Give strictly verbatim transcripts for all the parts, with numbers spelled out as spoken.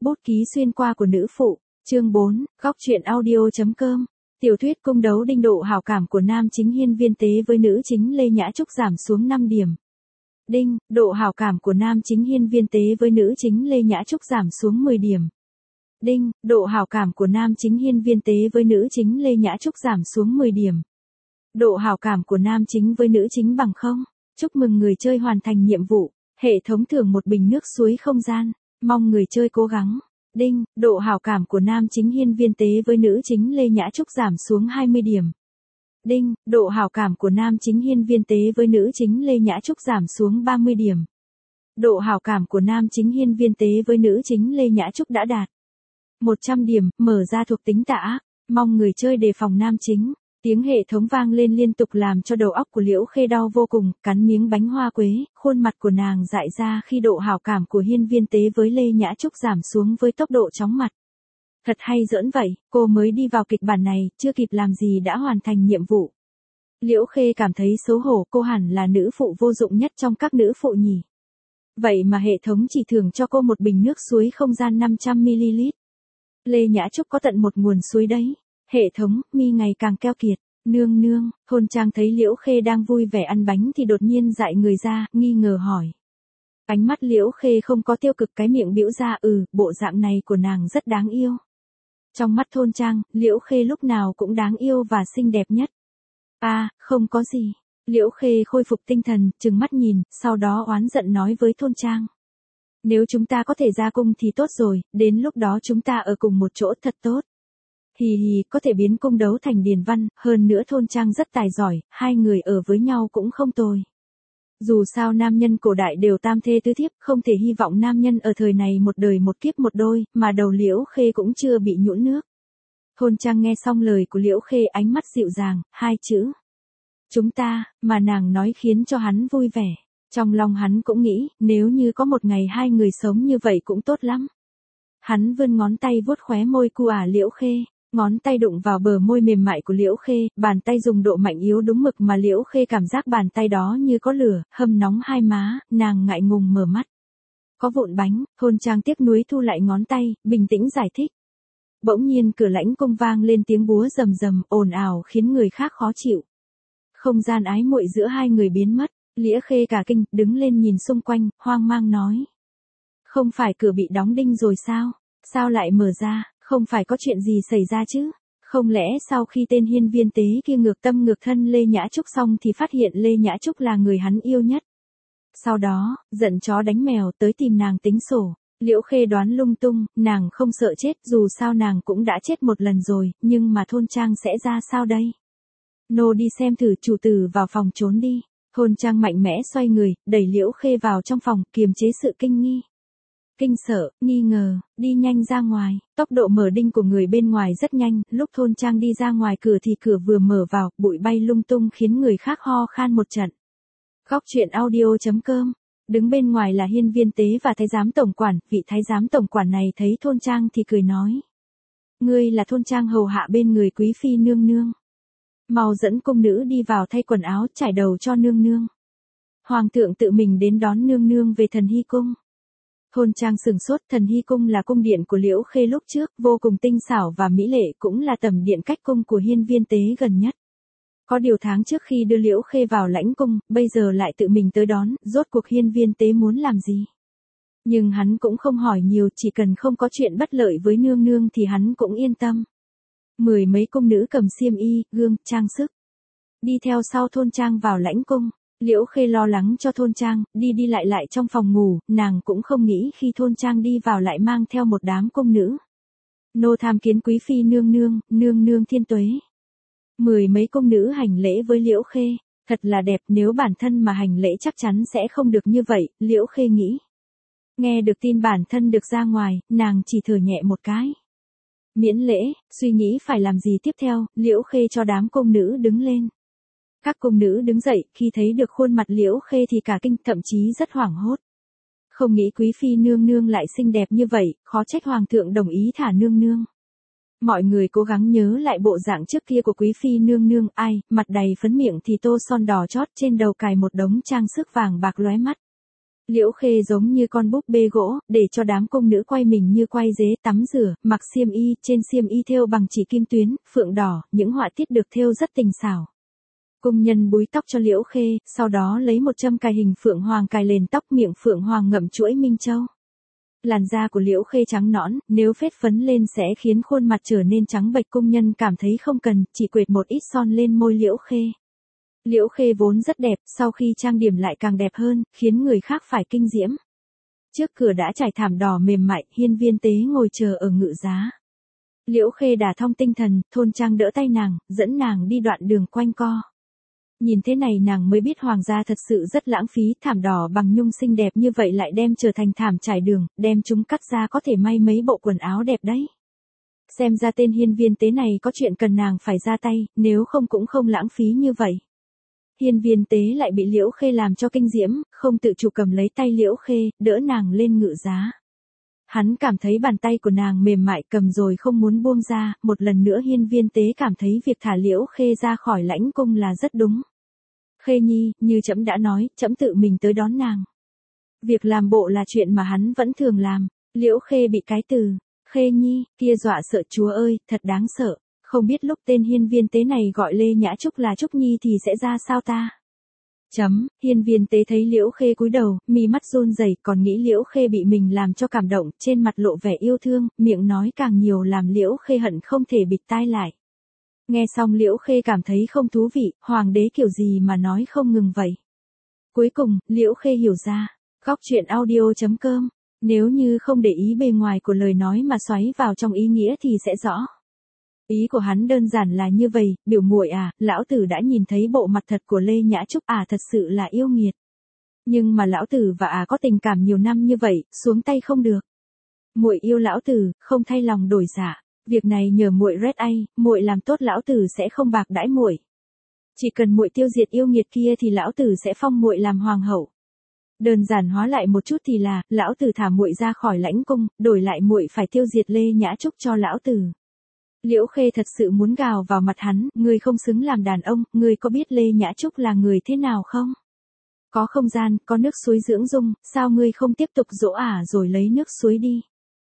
Bút ký xuyên qua của nữ phụ, chương bốn, góc truyện audio.com. Tiểu thuyết cung đấu đinh độ hảo cảm của nam chính Hiên Viên Tế với nữ chính Lê Nhã Trúc giảm xuống năm điểm. Đinh, độ hảo cảm của nam chính Hiên Viên Tế với nữ chính Lê Nhã Trúc giảm xuống mười điểm. Đinh, độ hảo cảm của nam chính Hiên Viên Tế với nữ chính Lê Nhã Trúc giảm xuống mười điểm. Độ hảo cảm của nam chính với nữ chính bằng không. Chúc mừng người chơi hoàn thành nhiệm vụ. Hệ thống thưởng một bình nước suối không gian. Mong người chơi cố gắng. Đinh, độ hảo cảm của nam chính Hiên Viên Tế với nữ chính Lê Nhã Trúc giảm xuống hai mươi điểm. Đinh, độ hảo cảm của nam chính Hiên Viên Tế với nữ chính Lê Nhã Trúc giảm xuống ba mươi điểm. Độ hảo cảm của nam chính Hiên Viên Tế với nữ chính Lê Nhã Trúc đã đạt một trăm điểm, mở ra thuộc tính tà ác. Mong người chơi đề phòng nam chính. Tiếng hệ thống vang lên liên tục làm cho đầu óc của Liễu Khê đau vô cùng, cắn miếng bánh hoa quế, khuôn mặt của nàng dại ra khi độ hảo cảm của Hiên Viên Tế với Lê Nhã Trúc giảm xuống với tốc độ chóng mặt. Thật hay giỡn vậy, cô mới đi vào kịch bản này, chưa kịp làm gì đã hoàn thành nhiệm vụ. Liễu Khê cảm thấy xấu hổ, cô hẳn là nữ phụ vô dụng nhất trong các nữ phụ nhỉ. Vậy mà hệ thống chỉ thưởng cho cô một bình nước suối không gian năm trăm mi li lít. Lê Nhã Trúc có tận một nguồn suối đấy. Hệ thống, mi ngày càng keo kiệt. Nương nương, Thôn Trang thấy Liễu Khê đang vui vẻ ăn bánh thì đột nhiên dại người ra, nghi ngờ hỏi. Ánh mắt Liễu Khê không có tiêu cực, cái miệng bĩu ra, ừ, bộ dạng này của nàng rất đáng yêu. Trong mắt Thôn Trang, Liễu Khê lúc nào cũng đáng yêu và xinh đẹp nhất. À, không có gì. Liễu Khê khôi phục tinh thần, trừng mắt nhìn, sau đó oán giận nói với Thôn Trang. Nếu chúng ta có thể ra cung thì tốt rồi, đến lúc đó chúng ta ở cùng một chỗ thật tốt. Hì hì, có thể biến cung đấu thành điền văn, hơn nữa Thôn Trang rất tài giỏi, hai người ở với nhau cũng không tồi. Dù sao nam nhân cổ đại đều tam thê tứ thiếp, không thể hy vọng nam nhân ở thời này một đời một kiếp một đôi, mà đầu Liễu Khê cũng chưa bị nhũn nước. Thôn Trang nghe xong lời của Liễu Khê, ánh mắt dịu dàng, hai chữ. Chúng ta, mà nàng nói khiến cho hắn vui vẻ. Trong lòng hắn cũng nghĩ, nếu như có một ngày hai người sống như vậy cũng tốt lắm. Hắn vươn ngón tay vuốt khóe môi cu ả Liễu Khê. Ngón tay đụng vào bờ môi mềm mại của Liễu Khê, bàn tay dùng độ mạnh yếu đúng mực mà Liễu Khê cảm giác bàn tay đó như có lửa, hâm nóng hai má, nàng ngại ngùng mở mắt. Có vụn bánh, Thôn Trang tiếc nuối thu lại ngón tay, bình tĩnh giải thích. Bỗng nhiên cửa lãnh cung vang lên tiếng búa rầm rầm, ồn ào khiến người khác khó chịu. Không gian ái muội giữa hai người biến mất, Liễu Khê cả kinh, đứng lên nhìn xung quanh, hoang mang nói. Không phải cửa bị đóng đinh rồi sao? Sao lại mở ra? Không phải có chuyện gì xảy ra chứ? Không lẽ sau khi tên Hiên Viên Tế kia ngược tâm ngược thân Lê Nhã Trúc xong thì phát hiện Lê Nhã Trúc là người hắn yêu nhất. Sau đó, giận chó đánh mèo tới tìm nàng tính sổ. Liễu Khê đoán lung tung, nàng không sợ chết, dù sao nàng cũng đã chết một lần rồi, nhưng mà Thôn Trang sẽ ra sao đây? Nô đi xem thử, chủ tử vào phòng trốn đi. Thôn Trang mạnh mẽ xoay người, đẩy Liễu Khê vào trong phòng, kiềm chế sự kinh nghi. Kinh sợ, nghi ngờ, đi nhanh ra ngoài, tốc độ mở đinh của người bên ngoài rất nhanh, lúc Thôn Trang đi ra ngoài cửa thì cửa vừa mở vào, bụi bay lung tung khiến người khác ho khan một trận. Góc truyện audio.com, đứng bên ngoài là Hiên Viên Tế và Thái giám tổng quản, vị Thái giám tổng quản này thấy Thôn Trang thì cười nói. Ngươi là Thôn Trang hầu hạ bên người quý phi nương nương. Mau dẫn cung nữ đi vào thay quần áo, trải đầu cho nương nương. Hoàng thượng tự mình đến đón nương nương về Thần Hy Cung. Thôn Trang sừng sốt, Thần Hy Cung là cung điện của Liễu Khê lúc trước, vô cùng tinh xảo và mỹ lệ, cũng là tầm điện cách cung của Hiên Viên Tế gần nhất. Có điều tháng trước khi đưa Liễu Khê vào lãnh cung, bây giờ lại tự mình tới đón, rốt cuộc Hiên Viên Tế muốn làm gì? Nhưng hắn cũng không hỏi nhiều, chỉ cần không có chuyện bất lợi với nương nương thì hắn cũng yên tâm. Mười mấy cung nữ cầm xiêm y, gương, trang sức. Đi theo sau Thôn Trang vào lãnh cung. Liễu Khê lo lắng cho Thôn Trang, đi đi lại lại trong phòng ngủ, nàng cũng không nghĩ khi Thôn Trang đi vào lại mang theo một đám cung nữ. Nô tham kiến quý phi nương nương, nương nương thiên tuế. Mười mấy cung nữ hành lễ với Liễu Khê, thật là đẹp, nếu bản thân mà hành lễ chắc chắn sẽ không được như vậy, Liễu Khê nghĩ. Nghe được tin bản thân được ra ngoài, nàng chỉ thở nhẹ một cái. Miễn lễ, suy nghĩ phải làm gì tiếp theo, Liễu Khê cho đám cung nữ đứng lên. Các cung nữ đứng dậy, khi thấy được khuôn mặt Liễu Khê thì cả kinh, thậm chí rất hoảng hốt. Không nghĩ quý phi nương nương lại xinh đẹp như vậy, khó trách hoàng thượng đồng ý thả nương nương. Mọi người cố gắng nhớ lại bộ dạng trước kia của quý phi nương nương, ai, mặt đầy phấn, miệng thì tô son đỏ chót, trên đầu cài một đống trang sức vàng bạc lóe mắt. Liễu Khê giống như con búp bê gỗ, để cho đám cung nữ quay mình như quay dế, tắm rửa, mặc xiêm y, trên xiêm y thêu bằng chỉ kim tuyến, phượng đỏ, những họa tiết được thêu rất tình xảo. Cung nhân búi tóc cho Liễu Khê, sau đó lấy một châm cài hình phượng hoàng cài lên tóc, miệng phượng hoàng ngậm chuỗi minh châu. Làn da của Liễu Khê trắng nõn, nếu phết phấn lên sẽ khiến khuôn mặt trở nên trắng bệch, cung nhân cảm thấy không cần, chỉ quệt một ít son lên môi Liễu Khê. Liễu Khê vốn rất đẹp, sau khi trang điểm lại càng đẹp hơn, khiến người khác phải kinh diễm. Trước cửa đã trải thảm đỏ mềm mại, Hiên Viên Tế ngồi chờ ở ngự giá. Liễu Khê đả thông tinh thần, thôn trang đỡ tay nàng, dẫn nàng đi đoạn đường quanh co. Nhìn thế này nàng mới biết hoàng gia thật sự rất lãng phí, thảm đỏ bằng nhung xinh đẹp như vậy lại đem trở thành thảm trải đường, đem chúng cắt ra có thể may mấy bộ quần áo đẹp đấy. Xem ra tên Hiên Viên Tế này có chuyện cần nàng phải ra tay, nếu không cũng không lãng phí như vậy. Hiên Viên Tế lại bị Liễu Khê làm cho kinh diễm, không tự chủ cầm lấy tay Liễu Khê, đỡ nàng lên ngự giá. Hắn cảm thấy bàn tay của nàng mềm mại cầm rồi không muốn buông ra, một lần nữa Hiên Viên Tế cảm thấy việc thả Liễu Khê ra khỏi lãnh cung là rất đúng. Khê nhi, như trẫm đã nói, trẫm tự mình tới đón nàng. Việc làm bộ là chuyện mà hắn vẫn thường làm. Liễu Khê bị cái từ Khê nhi kia dọa sợ, chúa ơi, thật đáng sợ. Không biết lúc tên Hiên Viên Tế này gọi Lê Nhã Trúc là Trúc Nhi thì sẽ ra sao ta? Chấm, Hiên Viên Tế thấy Liễu Khê cúi đầu, mi mắt run rẩy, còn nghĩ Liễu Khê bị mình làm cho cảm động, trên mặt lộ vẻ yêu thương, miệng nói càng nhiều làm Liễu Khê hận không thể bịt tai lại. Nghe xong Liễu Khê cảm thấy không thú vị, hoàng đế kiểu gì mà nói không ngừng vậy. Cuối cùng, Liễu Khê hiểu ra, góc truyện audio chấm com, nếu như không để ý bề ngoài của lời nói mà xoáy vào trong ý nghĩa thì sẽ rõ. Ý của hắn đơn giản là như vậy, biểu muội à, lão tử đã nhìn thấy bộ mặt thật của Lê Nhã Trúc à, thật sự là yêu nghiệt. Nhưng mà lão tử và à có tình cảm nhiều năm như vậy, xuống tay không được. Muội yêu lão tử, không thay lòng đổi dạ. Việc này nhờ muội Red A, muội làm tốt lão tử sẽ không bạc đãi muội. Chỉ cần muội tiêu diệt yêu nghiệt kia thì lão tử sẽ phong muội làm hoàng hậu. Đơn giản hóa lại một chút thì là, lão tử thả muội ra khỏi lãnh cung, đổi lại muội phải tiêu diệt Lê Nhã Trúc cho lão tử. Liễu Khê thật sự muốn gào vào mặt hắn, ngươi không xứng làm đàn ông, ngươi có biết Lê Nhã Trúc là người thế nào không? Có không gian, có nước suối dưỡng dung, sao ngươi không tiếp tục dỗ ả rồi lấy nước suối đi?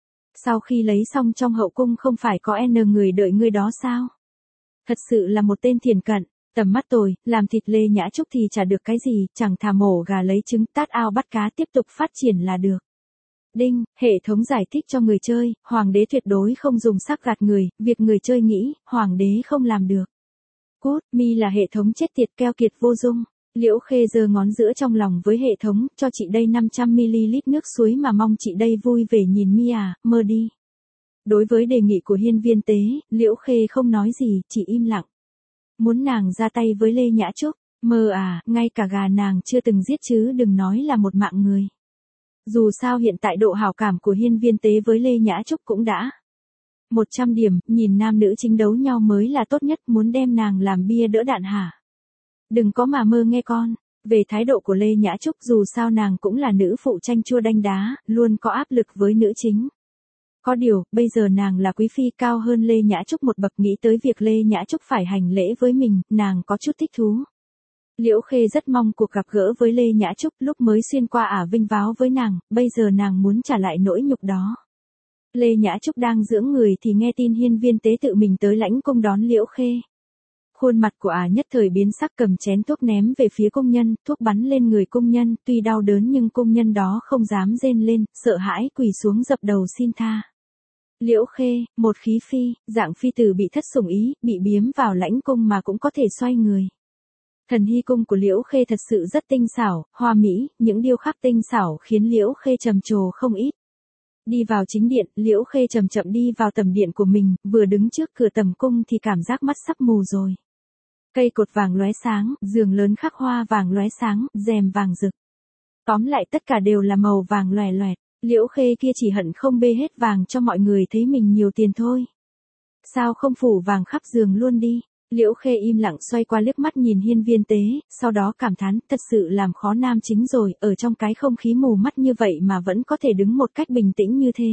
Sau khi lấy xong trong hậu cung không phải có N người đợi ngươi đó sao? Thật sự là một tên thiền cận, tầm mắt tồi, làm thịt Lê Nhã Trúc thì chả được cái gì, chẳng thà mổ gà lấy trứng, tát ao bắt cá tiếp tục phát triển là được. Đinh, hệ thống giải thích cho người chơi, hoàng đế tuyệt đối không dùng sắc gạt người, việc người chơi nghĩ, hoàng đế không làm được. Cút, mi là hệ thống chết tiệt keo kiệt vô dung. Liễu Khê giơ ngón giữa trong lòng với hệ thống, cho chị đây năm trăm mi li lít nước suối mà mong chị đây vui vẻ nhìn mi à, mơ đi. Đối với đề nghị của Hiên Viên Tế, Liễu Khê không nói gì, chỉ im lặng. Muốn nàng ra tay với Lê Nhã Trúc, mơ à, ngay cả gà nàng chưa từng giết chứ đừng nói là một mạng người. Dù sao hiện tại độ hảo cảm của Hiên Viên Tế với Lê Nhã Trúc cũng đã một trăm điểm, nhìn nam nữ chính đấu nhau mới là tốt nhất, muốn đem nàng làm bia đỡ đạn hả? Đừng có mà mơ nghe con. Về thái độ của Lê Nhã Trúc, dù sao nàng cũng là nữ phụ chanh chua đanh đá, luôn có áp lực với nữ chính. Có điều, bây giờ nàng là quý phi cao hơn Lê Nhã Trúc một bậc, nghĩ tới việc Lê Nhã Trúc phải hành lễ với mình, nàng có chút thích thú. Liễu Khê rất mong cuộc gặp gỡ với Lê Nhã Trúc, lúc mới xuyên qua ả vinh váo với nàng, bây giờ nàng muốn trả lại nỗi nhục đó. Lê Nhã Trúc đang dưỡng người thì nghe tin Hiên Viên Tế tự mình tới lãnh cung đón Liễu Khê. Khuôn mặt của ả nhất thời biến sắc, cầm chén thuốc ném về phía cung nhân, thuốc bắn lên người cung nhân, tuy đau đớn nhưng cung nhân đó không dám rên lên, sợ hãi quỳ xuống dập đầu xin tha. Liễu Khê, một khí phi, dạng phi tử bị thất sủng ý, bị biếm vào lãnh cung mà cũng có thể xoay người. Thần hy cung của Liễu Khê thật sự rất tinh xảo, hoa mỹ, những điêu khắc tinh xảo khiến Liễu Khê trầm trồ không ít. Đi vào chính điện, Liễu Khê chậm chậm đi vào tầm điện của mình, vừa đứng trước cửa tầm cung thì cảm giác mắt sắp mù rồi. Cây cột vàng lóe sáng, giường lớn khắc hoa vàng lóe sáng, rèm vàng rực. Tóm lại tất cả đều là màu vàng loè loẹt. Liễu Khê kia chỉ hận không bê hết vàng cho mọi người thấy mình nhiều tiền thôi. Sao không phủ vàng khắp giường luôn đi? Liễu Khê im lặng xoay qua liếc mắt nhìn Hiên Viên Tế, sau đó cảm thán, thật sự làm khó nam chính rồi, ở trong cái không khí mù mắt như vậy mà vẫn có thể đứng một cách bình tĩnh như thế.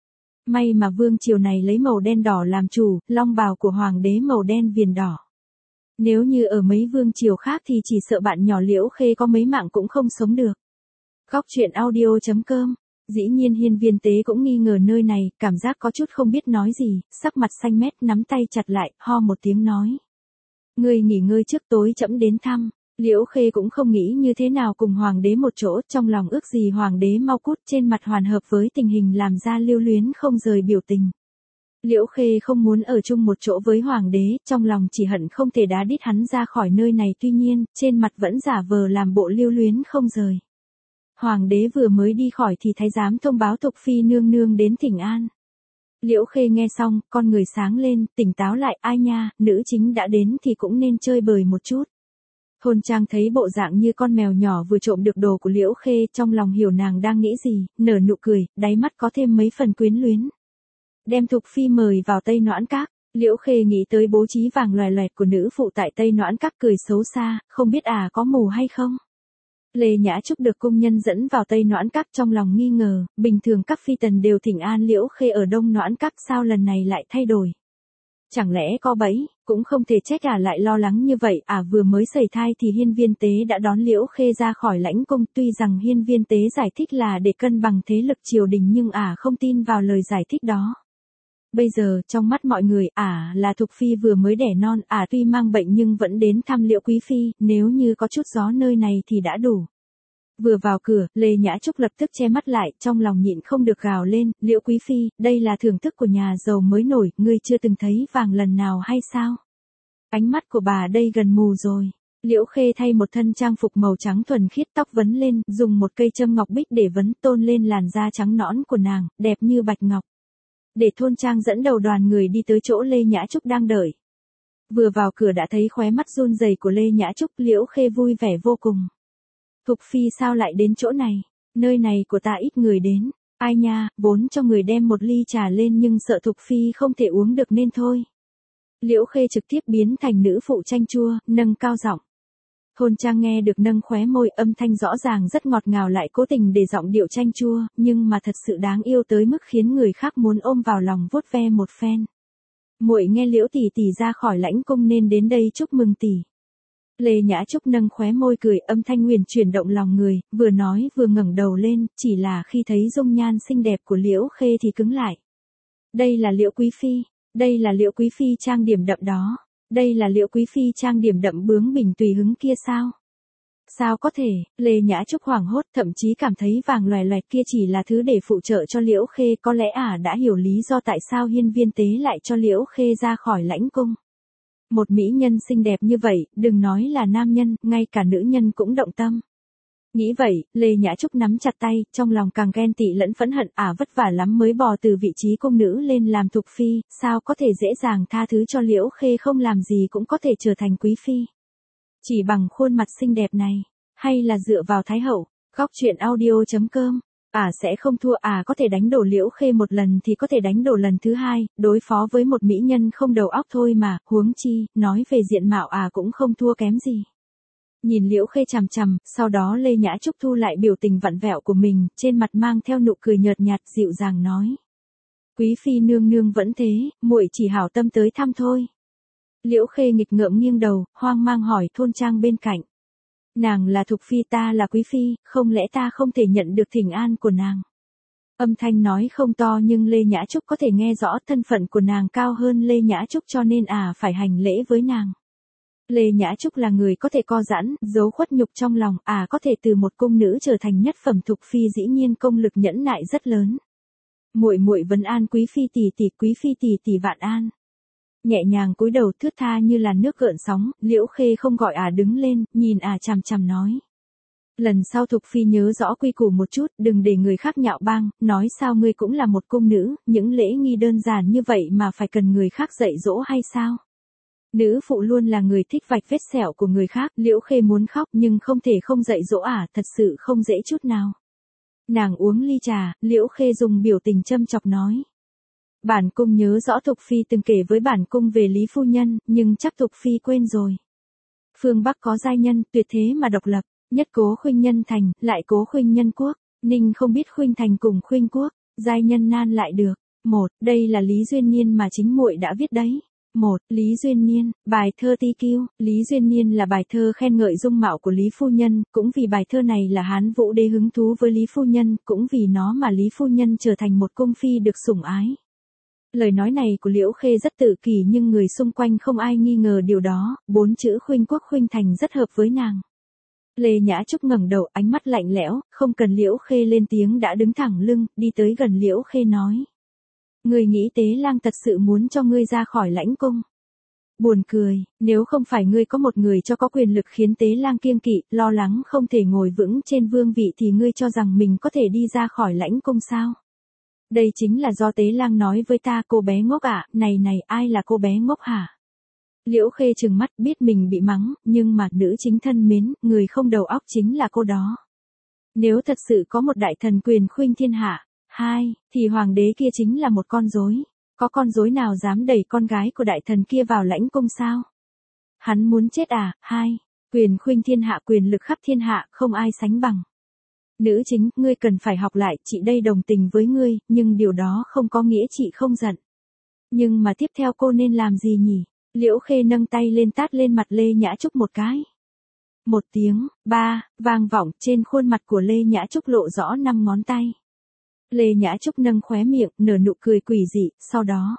May mà vương triều này lấy màu đen đỏ làm chủ, long bào của hoàng đế màu đen viền đỏ. Nếu như ở mấy vương triều khác thì chỉ sợ bạn nhỏ Liễu Khê có mấy mạng cũng không sống được. Góc truyện audio chấm com. Dĩ nhiên Hiên Viên Tế cũng nghi ngờ nơi này, cảm giác có chút không biết nói gì, sắc mặt xanh mét nắm tay chặt lại, ho một tiếng nói. Ngươi nghỉ ngơi trước, tối trẫm đến thăm. Liễu Khê cũng không nghĩ như thế nào cùng hoàng đế một chỗ, trong lòng ước gì hoàng đế mau cút, trên mặt hoàn hợp với tình hình làm ra lưu luyến không rời biểu tình. Liễu Khê không muốn ở chung một chỗ với hoàng đế, trong lòng chỉ hận không thể đá đít hắn ra khỏi nơi này, tuy nhiên, trên mặt vẫn giả vờ làm bộ lưu luyến không rời. Hoàng đế vừa mới đi khỏi thì thái giám thông báo Thục Phi nương nương đến thỉnh an. Liễu Khê nghe xong, con người sáng lên, tỉnh táo lại, ai nha, nữ chính đã đến thì cũng nên chơi bời một chút. Thôn Trang thấy bộ dạng như con mèo nhỏ vừa trộm được đồ của Liễu Khê, trong lòng hiểu nàng đang nghĩ gì, nở nụ cười, đáy mắt có thêm mấy phần quyến luyến. Đem Thục Phi mời vào Tây Noãn Các, Liễu Khê nghĩ tới bố trí vàng loè loẹt của nữ phụ tại Tây Noãn Các, cười xấu xa, không biết à có mù hay không. Lê Nhã Trúc được cung nhân dẫn vào Tây Noãn Các, trong lòng nghi ngờ, bình thường các phi tần đều thỉnh an Liễu Khê ở Đông Noãn Các, sao lần này lại thay đổi? Chẳng lẽ có bẫy, cũng không thể trách ả lại lo lắng như vậy, ả vừa mới sẩy thai thì Hiên Viên Tế đã đón Liễu Khê ra khỏi lãnh cung, tuy rằng Hiên Viên Tế giải thích là để cân bằng thế lực triều đình nhưng ả không tin vào lời giải thích đó. Bây giờ, trong mắt mọi người, ả là Thục Phi vừa mới đẻ non, ả tuy mang bệnh nhưng vẫn đến thăm Liễu Quý Phi, nếu như có chút gió nơi này thì đã đủ. Vừa vào cửa, Lê Nhã Trúc lập tức che mắt lại, trong lòng nhịn không được gào lên, Liễu Quý Phi, đây là thưởng thức của nhà giàu mới nổi, ngươi chưa từng thấy vàng lần nào hay sao? Ánh mắt của bà đây gần mù rồi. Liễu Khê thay một thân trang phục màu trắng thuần khiết, tóc vấn lên, dùng một cây châm ngọc bích để vấn tôn lên làn da trắng nõn của nàng, đẹp như bạch ngọc. Để Thôn Trang dẫn đầu đoàn người đi tới chỗ Lê Nhã Trúc đang đợi. Vừa vào cửa đã thấy khóe mắt run rẩy của Lê Nhã Trúc, Liễu Khê vui vẻ vô cùng. Thục Phi sao lại đến chỗ này, nơi này của ta ít người đến, ai nha, vốn cho người đem một ly trà lên nhưng sợ Thục Phi không thể uống được nên thôi. Liễu Khê trực tiếp biến thành nữ phụ chanh chua, nâng cao giọng. Thôn Trang nghe được nâng khóe môi, âm thanh rõ ràng rất ngọt ngào lại cố tình để giọng điệu chanh chua, nhưng mà thật sự đáng yêu tới mức khiến người khác muốn ôm vào lòng vuốt ve một phen. Muội nghe Liễu tỷ tỷ ra khỏi lãnh cung nên đến đây chúc mừng tỷ. Lê Nhã Trúc nâng khóe môi cười, âm thanh huyền chuyển động lòng người, vừa nói vừa ngẩng đầu lên, chỉ là khi thấy dung nhan xinh đẹp của Liễu Khê thì cứng lại. Đây là Liễu Quý Phi, đây là Liễu Quý Phi trang điểm đậm đó, đây là Liễu Quý Phi trang điểm đậm bướng bỉnh tùy hứng kia sao? Sao có thể, Lê Nhã Trúc hoảng hốt, thậm chí cảm thấy vàng loè loẹt kia chỉ là thứ để phụ trợ cho Liễu Khê, có lẽ ả đã hiểu lý do tại sao Hiên Viên Tế lại cho Liễu Khê ra khỏi lãnh cung. Một mỹ nhân xinh đẹp như vậy, đừng nói là nam nhân, ngay cả nữ nhân cũng động tâm. Nghĩ vậy, Lê Nhã Trúc nắm chặt tay, trong lòng càng ghen tị lẫn phẫn hận, ả vất vả lắm mới bò từ vị trí cung nữ lên làm Thục Phi, sao có thể dễ dàng tha thứ cho Liễu Khê không làm gì cũng có thể trở thành Quý Phi. Chỉ bằng khuôn mặt xinh đẹp này, hay là dựa vào Thái Hậu, góc truyện audio chấm com. Ả sẽ không thua, ả có thể đánh đổ Liễu Khê một lần thì có thể đánh đổ lần thứ hai, đối phó với một mỹ nhân không đầu óc thôi mà, huống chi, nói về diện mạo ả cũng không thua kém gì. Nhìn Liễu Khê chằm chằm, sau đó Lê Nhã Trúc thu lại biểu tình vặn vẹo của mình, trên mặt mang theo nụ cười nhợt nhạt, dịu dàng nói. Quý Phi nương nương vẫn thế, muội chỉ hảo tâm tới thăm thôi. Liễu Khê nghịch ngợm nghiêng đầu, hoang mang hỏi Thôn Trang bên cạnh. Nàng là Thục Phi, ta là Quý Phi, không lẽ ta không thể nhận được thỉnh an của nàng? Âm thanh nói không to nhưng Lê Nhã Trúc có thể nghe rõ, thân phận của nàng cao hơn Lê Nhã Trúc cho nên à phải hành lễ với nàng. Lê Nhã Trúc là người có thể co giãn, giấu khuất nhục trong lòng, à có thể từ một cung nữ trở thành nhất phẩm Thục Phi, dĩ nhiên công lực nhẫn nại rất lớn. Muội muội vấn an Quý Phi tỷ tỷ, Quý Phi tỷ tỷ vạn an. Nhẹ nhàng cúi đầu thướt tha như làn nước gợn sóng, Liễu Khê không gọi ả à đứng lên, nhìn ả à chằm chằm nói. Lần sau Thục Phi nhớ rõ quy củ một chút, đừng để người khác nhạo báng, nói sao ngươi cũng là một cung nữ, những lễ nghi đơn giản như vậy mà phải cần người khác dạy dỗ hay sao? Nữ phụ luôn là người thích vạch vết sẹo của người khác, Liễu Khê muốn khóc nhưng không thể không dạy dỗ ả, à, thật sự không dễ chút nào. Nàng uống ly trà, Liễu Khê dùng biểu tình châm chọc nói. Bản cung nhớ rõ Thục Phi từng kể với bản cung về Lý Phu Nhân, nhưng chắc Thục Phi quên rồi. Phương Bắc có giai nhân, tuyệt thế mà độc lập, nhất cố khuynh nhân thành, lại cố khuynh nhân quốc, ninh không biết khuynh thành cùng khuynh quốc, giai nhân nan lại được. Một, đây là Lý Duyên Niên mà chính muội đã viết đấy. một. Lý Duyên Niên, bài thơ Ti Kiêu. Lý Duyên Niên là bài thơ khen ngợi dung mạo của Lý Phu Nhân, cũng vì bài thơ này là Hán Vũ Đế hứng thú với Lý Phu Nhân, cũng vì nó mà Lý Phu Nhân trở thành một cung phi được sủng ái. Lời nói này của Liễu Khê rất tự kỷ nhưng người xung quanh không ai nghi ngờ điều đó, bốn chữ khuynh quốc khuynh thành rất hợp với nàng. Lê Nhã Trúc ngẩng đầu, ánh mắt lạnh lẽo, không cần Liễu Khê lên tiếng đã đứng thẳng lưng, đi tới gần Liễu Khê nói. Ngươi nghĩ Tế Lang thật sự muốn cho ngươi ra khỏi lãnh cung. Buồn cười, nếu không phải ngươi có một người cho có quyền lực khiến Tế Lang kiêng kỵ, lo lắng không thể ngồi vững trên vương vị thì ngươi cho rằng mình có thể đi ra khỏi lãnh cung sao? Đây chính là do Tế Lang nói với ta. Cô bé ngốc ạ, này này, ai là cô bé ngốc hả? Liễu Khê trừng mắt biết mình bị mắng, nhưng mà nữ chính thân mến, người không đầu óc chính là cô đó. Nếu thật sự có một đại thần quyền khuynh thiên hạ, hai, thì hoàng đế kia chính là một con rối. Có con rối nào dám đẩy con gái của đại thần kia vào lãnh cung sao? Hắn muốn chết à? Hai, quyền khuynh thiên hạ, quyền lực khắp thiên hạ, không ai sánh bằng. Nữ chính, ngươi cần phải học lại, chị đây đồng tình với ngươi, nhưng điều đó không có nghĩa chị không giận. Nhưng mà tiếp theo cô nên làm gì nhỉ? Liễu Khê nâng tay lên tát lên mặt Lê Nhã Trúc một cái. Một tiếng, ba, vang vọng, trên khuôn mặt của Lê Nhã Trúc lộ rõ năm ngón tay. Lê Nhã Trúc nâng khóe miệng, nở nụ cười quỷ dị, sau đó.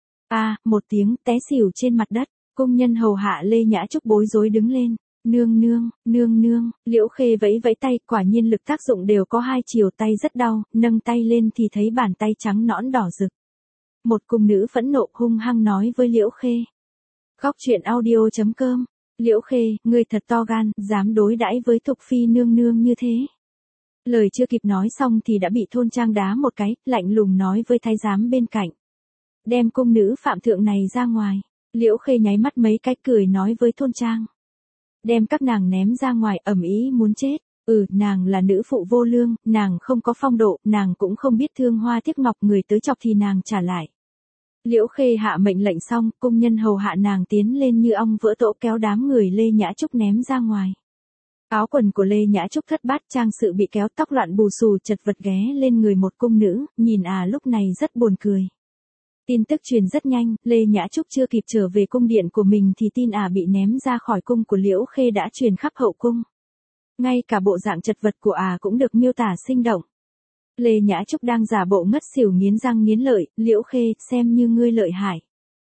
A, một tiếng, té xỉu trên mặt đất, cung nhân hầu hạ Lê Nhã Trúc bối rối đứng lên. Nương nương, nương nương, Liễu Khê vẫy vẫy tay, quả nhiên lực tác dụng đều có hai chiều, tay rất đau, nâng tay lên thì thấy bàn tay trắng nõn đỏ rực. Một cung nữ phẫn nộ hung hăng nói với Liễu Khê. Góc truyện audio chấm com. Liễu Khê, ngươi thật to gan, dám đối đãi với Thục Phi nương nương như thế. Lời chưa kịp nói xong thì đã bị thôn trang đá một cái, lạnh lùng nói với thái giám bên cạnh. Đem cung nữ phạm thượng này ra ngoài. Liễu Khê nháy mắt mấy cái cười nói với thôn trang. Đem các nàng ném ra ngoài, ầm ĩ muốn chết. Ừ, nàng là nữ phụ vô lương, nàng không có phong độ, nàng cũng không biết thương hoa tiếc ngọc, người tới chọc thì nàng trả lại. Liễu Khê hạ mệnh lệnh xong, cung nhân hầu hạ nàng tiến lên như ong vỡ tổ kéo đám người Lê Nhã Trúc ném ra ngoài. Áo quần của Lê Nhã Trúc thất bát, trang sự bị kéo, tóc loạn bù xù, chật vật ghé lên người một cung nữ, nhìn à lúc này rất buồn cười. Tin tức truyền rất nhanh, Lê Nhã Trúc chưa kịp trở về cung điện của mình thì tin à bị ném ra khỏi cung của Liễu Khê đã truyền khắp hậu cung. Ngay cả bộ dạng chật vật của à cũng được miêu tả sinh động. Lê Nhã Trúc đang giả bộ ngất xỉu nghiến răng nghiến lợi, Liễu Khê, xem như ngươi lợi hại.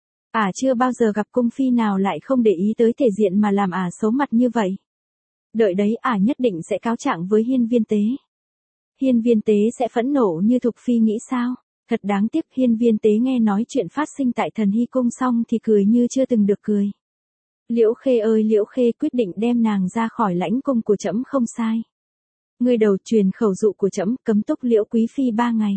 À chưa bao giờ gặp cung phi nào lại không để ý tới thể diện mà làm à xấu mặt như vậy. Đợi đấy, à nhất định sẽ cáo trạng với Hiên Viên Tế. Hiên Viên Tế sẽ phẫn nộ như Thục Phi nghĩ sao? Thật đáng tiếc. Hiên Viên Tế nghe nói chuyện phát sinh tại Thần Hy Cung xong thì cười như chưa từng được cười. Liễu Khê ơi Liễu Khê, quyết định đem nàng ra khỏi lãnh cung của trẫm không sai. Ngươi đầu truyền khẩu dụ của trẫm, cấm túc Liễu Quý Phi ba ngày.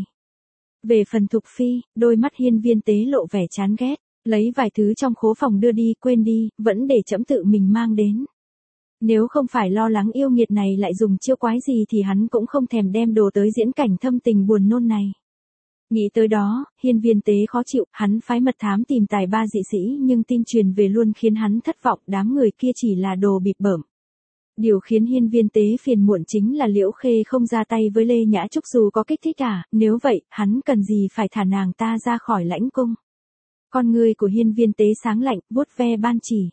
Về phần Thục Phi, đôi mắt Hiên Viên Tế lộ vẻ chán ghét, lấy vài thứ trong khố phòng đưa đi, quên đi, vẫn để trẫm tự mình mang đến. Nếu không phải lo lắng yêu nghiệt này lại dùng chiêu quái gì thì hắn cũng không thèm đem đồ tới diễn cảnh thâm tình buồn nôn này. Nghĩ tới đó, Hiên Viên Tế khó chịu, hắn phái mật thám tìm tài ba dị sĩ nhưng tin truyền về luôn khiến hắn thất vọng, đám người kia chỉ là đồ bịp bợm. Điều khiến Hiên Viên Tế phiền muộn chính là Liễu Khê không ra tay với Lê Nhã Trúc dù có kích thích cả, nếu vậy, hắn cần gì phải thả nàng ta ra khỏi lãnh cung. Con người của Hiên Viên Tế sáng lạnh, vuốt ve ban chỉ.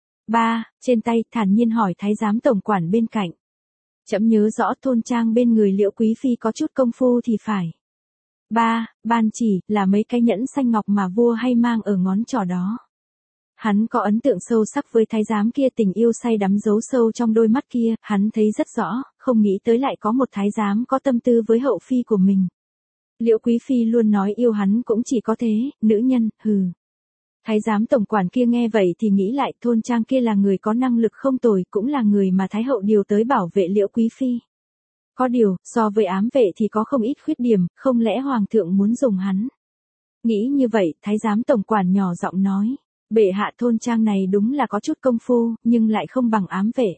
Ba, trên tay, thản nhiên hỏi thái giám tổng quản bên cạnh. Trẫm nhớ rõ thôn trang bên người Liễu Quý Phi có chút công phu thì phải. Ba, ban chỉ, là mấy cái nhẫn xanh ngọc mà vua hay mang ở ngón trỏ đó. Hắn có ấn tượng sâu sắc với thái giám kia, tình yêu say đắm giấu sâu trong đôi mắt kia, hắn thấy rất rõ, không nghĩ tới lại có một thái giám có tâm tư với hậu phi của mình. Liễu Quý Phi luôn nói yêu hắn cũng chỉ có thế, nữ nhân, hừ. Thái giám tổng quản kia nghe vậy thì nghĩ lại, thôn trang kia là người có năng lực không tồi, cũng là người mà Thái hậu điều tới bảo vệ Liễu Quý Phi. Có điều, so với ám vệ thì có không ít khuyết điểm, không lẽ hoàng thượng muốn dùng hắn? Nghĩ như vậy, thái giám tổng quản nhỏ giọng nói, bệ hạ, thôn trang này đúng là có chút công phu, nhưng lại không bằng ám vệ.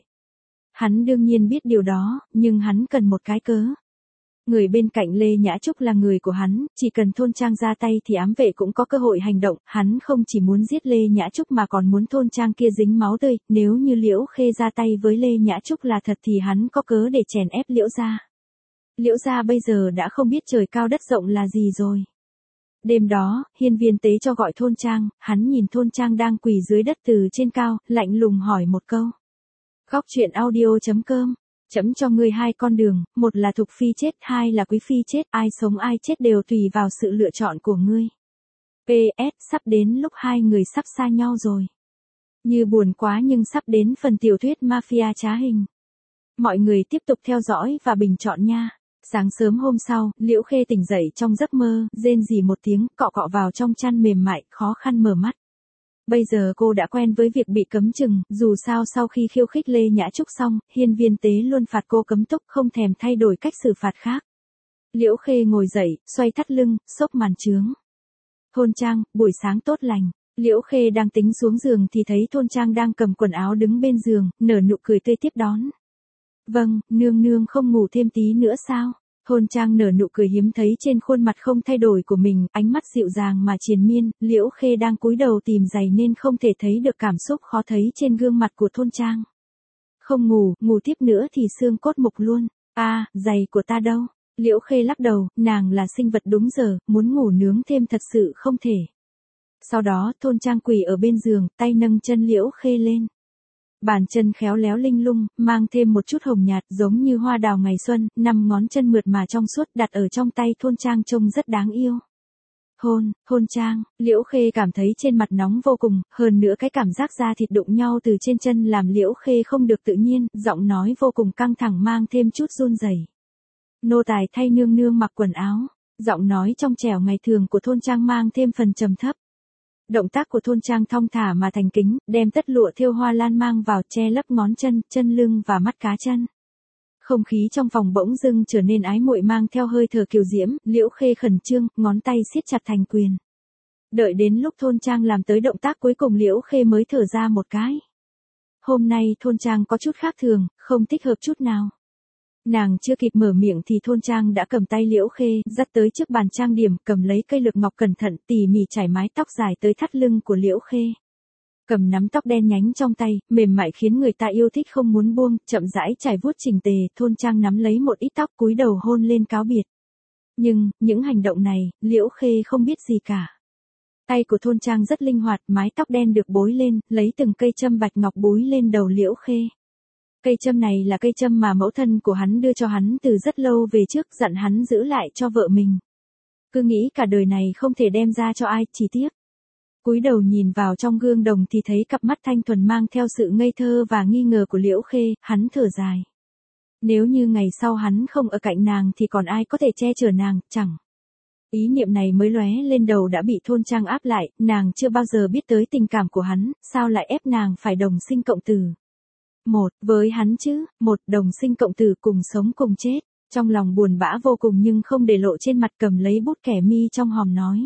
Hắn đương nhiên biết điều đó, nhưng hắn cần một cái cớ. Người bên cạnh Lê Nhã Trúc là người của hắn, chỉ cần thôn trang ra tay thì ám vệ cũng có cơ hội hành động, hắn không chỉ muốn giết Lê Nhã Trúc mà còn muốn thôn trang kia dính máu tươi, nếu như Liễu Khê ra tay với Lê Nhã Trúc là thật thì hắn có cớ để chèn ép Liễu gia. Liễu gia bây giờ đã không biết trời cao đất rộng là gì rồi. Đêm đó, hiên viên tế cho gọi thôn trang, hắn nhìn thôn trang đang quỳ dưới đất từ trên cao, lạnh lùng hỏi một câu. Góc truyện audio.com, chấm cho ngươi hai con đường, một là Thục Phi chết, hai là Quý Phi chết, ai sống ai chết đều tùy vào sự lựa chọn của ngươi. pê ét, sắp đến lúc hai người sắp xa nhau rồi. Như buồn quá nhưng sắp đến phần tiểu thuyết mafia trá hình. Mọi người tiếp tục theo dõi và bình chọn nha. Sáng sớm hôm sau, Liễu Khê tỉnh dậy trong giấc mơ, rên rỉ một tiếng, cọ cọ vào trong chăn mềm mại, khó khăn mở mắt. Bây giờ cô đã quen với việc bị cấm chừng, dù sao sau khi khiêu khích Lê Nhã Trúc xong, hiên viên tế luôn phạt cô cấm túc, không thèm thay đổi cách xử phạt khác. Liễu Khê ngồi dậy, xoay thắt lưng, xốc màn trướng. Thôn Trang, buổi sáng tốt lành. Liễu Khê đang tính xuống giường thì thấy Thôn Trang đang cầm quần áo đứng bên giường, nở nụ cười tươi tiếp đón. Vâng, nương nương không ngủ thêm tí nữa sao? Thôn Trang nở nụ cười hiếm thấy trên khuôn mặt không thay đổi của mình, ánh mắt dịu dàng mà triền miên, Liễu Khê đang cúi đầu tìm giày nên không thể thấy được cảm xúc khó thấy trên gương mặt của Thôn Trang. Không ngủ, ngủ tiếp nữa thì xương cốt mục luôn. A, à, giày của ta đâu? Liễu Khê lắc đầu, nàng là sinh vật đúng giờ, muốn ngủ nướng thêm thật sự không thể. Sau đó, Thôn Trang quỳ ở bên giường, tay nâng chân Liễu Khê lên. Bàn chân khéo léo linh lung, mang thêm một chút hồng nhạt giống như hoa đào ngày xuân, năm ngón chân mượt mà trong suốt đặt ở trong tay Thôn Trang trông rất đáng yêu. Thôn, Thôn Trang, Liễu Khê cảm thấy trên mặt nóng vô cùng, hơn nữa cái cảm giác da thịt đụng nhau từ trên chân làm Liễu Khê không được tự nhiên, giọng nói vô cùng căng thẳng mang thêm chút run rẩy. Nô tài thay nương nương mặc quần áo, giọng nói trong trẻo ngày thường của Thôn Trang mang thêm phần trầm thấp. Động tác của Thôn Trang thong thả mà thành kính, đem tất lụa thêu hoa lan mang vào che lấp ngón chân, chân lưng và mắt cá chân. Không khí trong phòng bỗng dưng trở nên ái muội mang theo hơi thở kiều diễm, Liễu Khê khẩn trương, ngón tay siết chặt thành quyền. Đợi đến lúc Thôn Trang làm tới động tác cuối cùng Liễu Khê mới thở ra một cái. Hôm nay Thôn Trang có chút khác thường, không thích hợp chút nào. Nàng chưa kịp mở miệng thì Thôn Trang đã cầm tay Liễu Khê, dắt tới trước bàn trang điểm, cầm lấy cây lược ngọc cẩn thận, tỉ mỉ trải mái tóc dài tới thắt lưng của Liễu Khê. Cầm nắm tóc đen nhánh trong tay, mềm mại khiến người ta yêu thích không muốn buông, chậm rãi trải vuốt chỉnh tề, Thôn Trang nắm lấy một ít tóc cúi đầu hôn lên cáo biệt. Nhưng, những hành động này, Liễu Khê không biết gì cả. Tay của Thôn Trang rất linh hoạt, mái tóc đen được bối lên, lấy từng cây châm bạch ngọc búi lên đầu Liễu Khê. Cây châm này là cây châm mà mẫu thân của hắn đưa cho hắn từ rất lâu về trước, dặn hắn giữ lại cho vợ mình. Cứ nghĩ cả đời này không thể đem ra cho ai, chỉ tiếc. Cúi đầu nhìn vào trong gương đồng thì thấy cặp mắt thanh thuần mang theo sự ngây thơ và nghi ngờ của Liễu Khê, hắn thở dài. Nếu như ngày sau hắn không ở cạnh nàng thì còn ai có thể che chở nàng, chẳng. Ý niệm này mới lóe lên đầu đã bị Thôn Trang áp lại, nàng chưa bao giờ biết tới tình cảm của hắn, sao lại ép nàng phải đồng sinh cộng tử. Một, với hắn chứ, một đồng sinh cộng tử cùng sống cùng chết, trong lòng buồn bã vô cùng nhưng không để lộ trên mặt, cầm lấy bút kẻ mi trong hòm nói.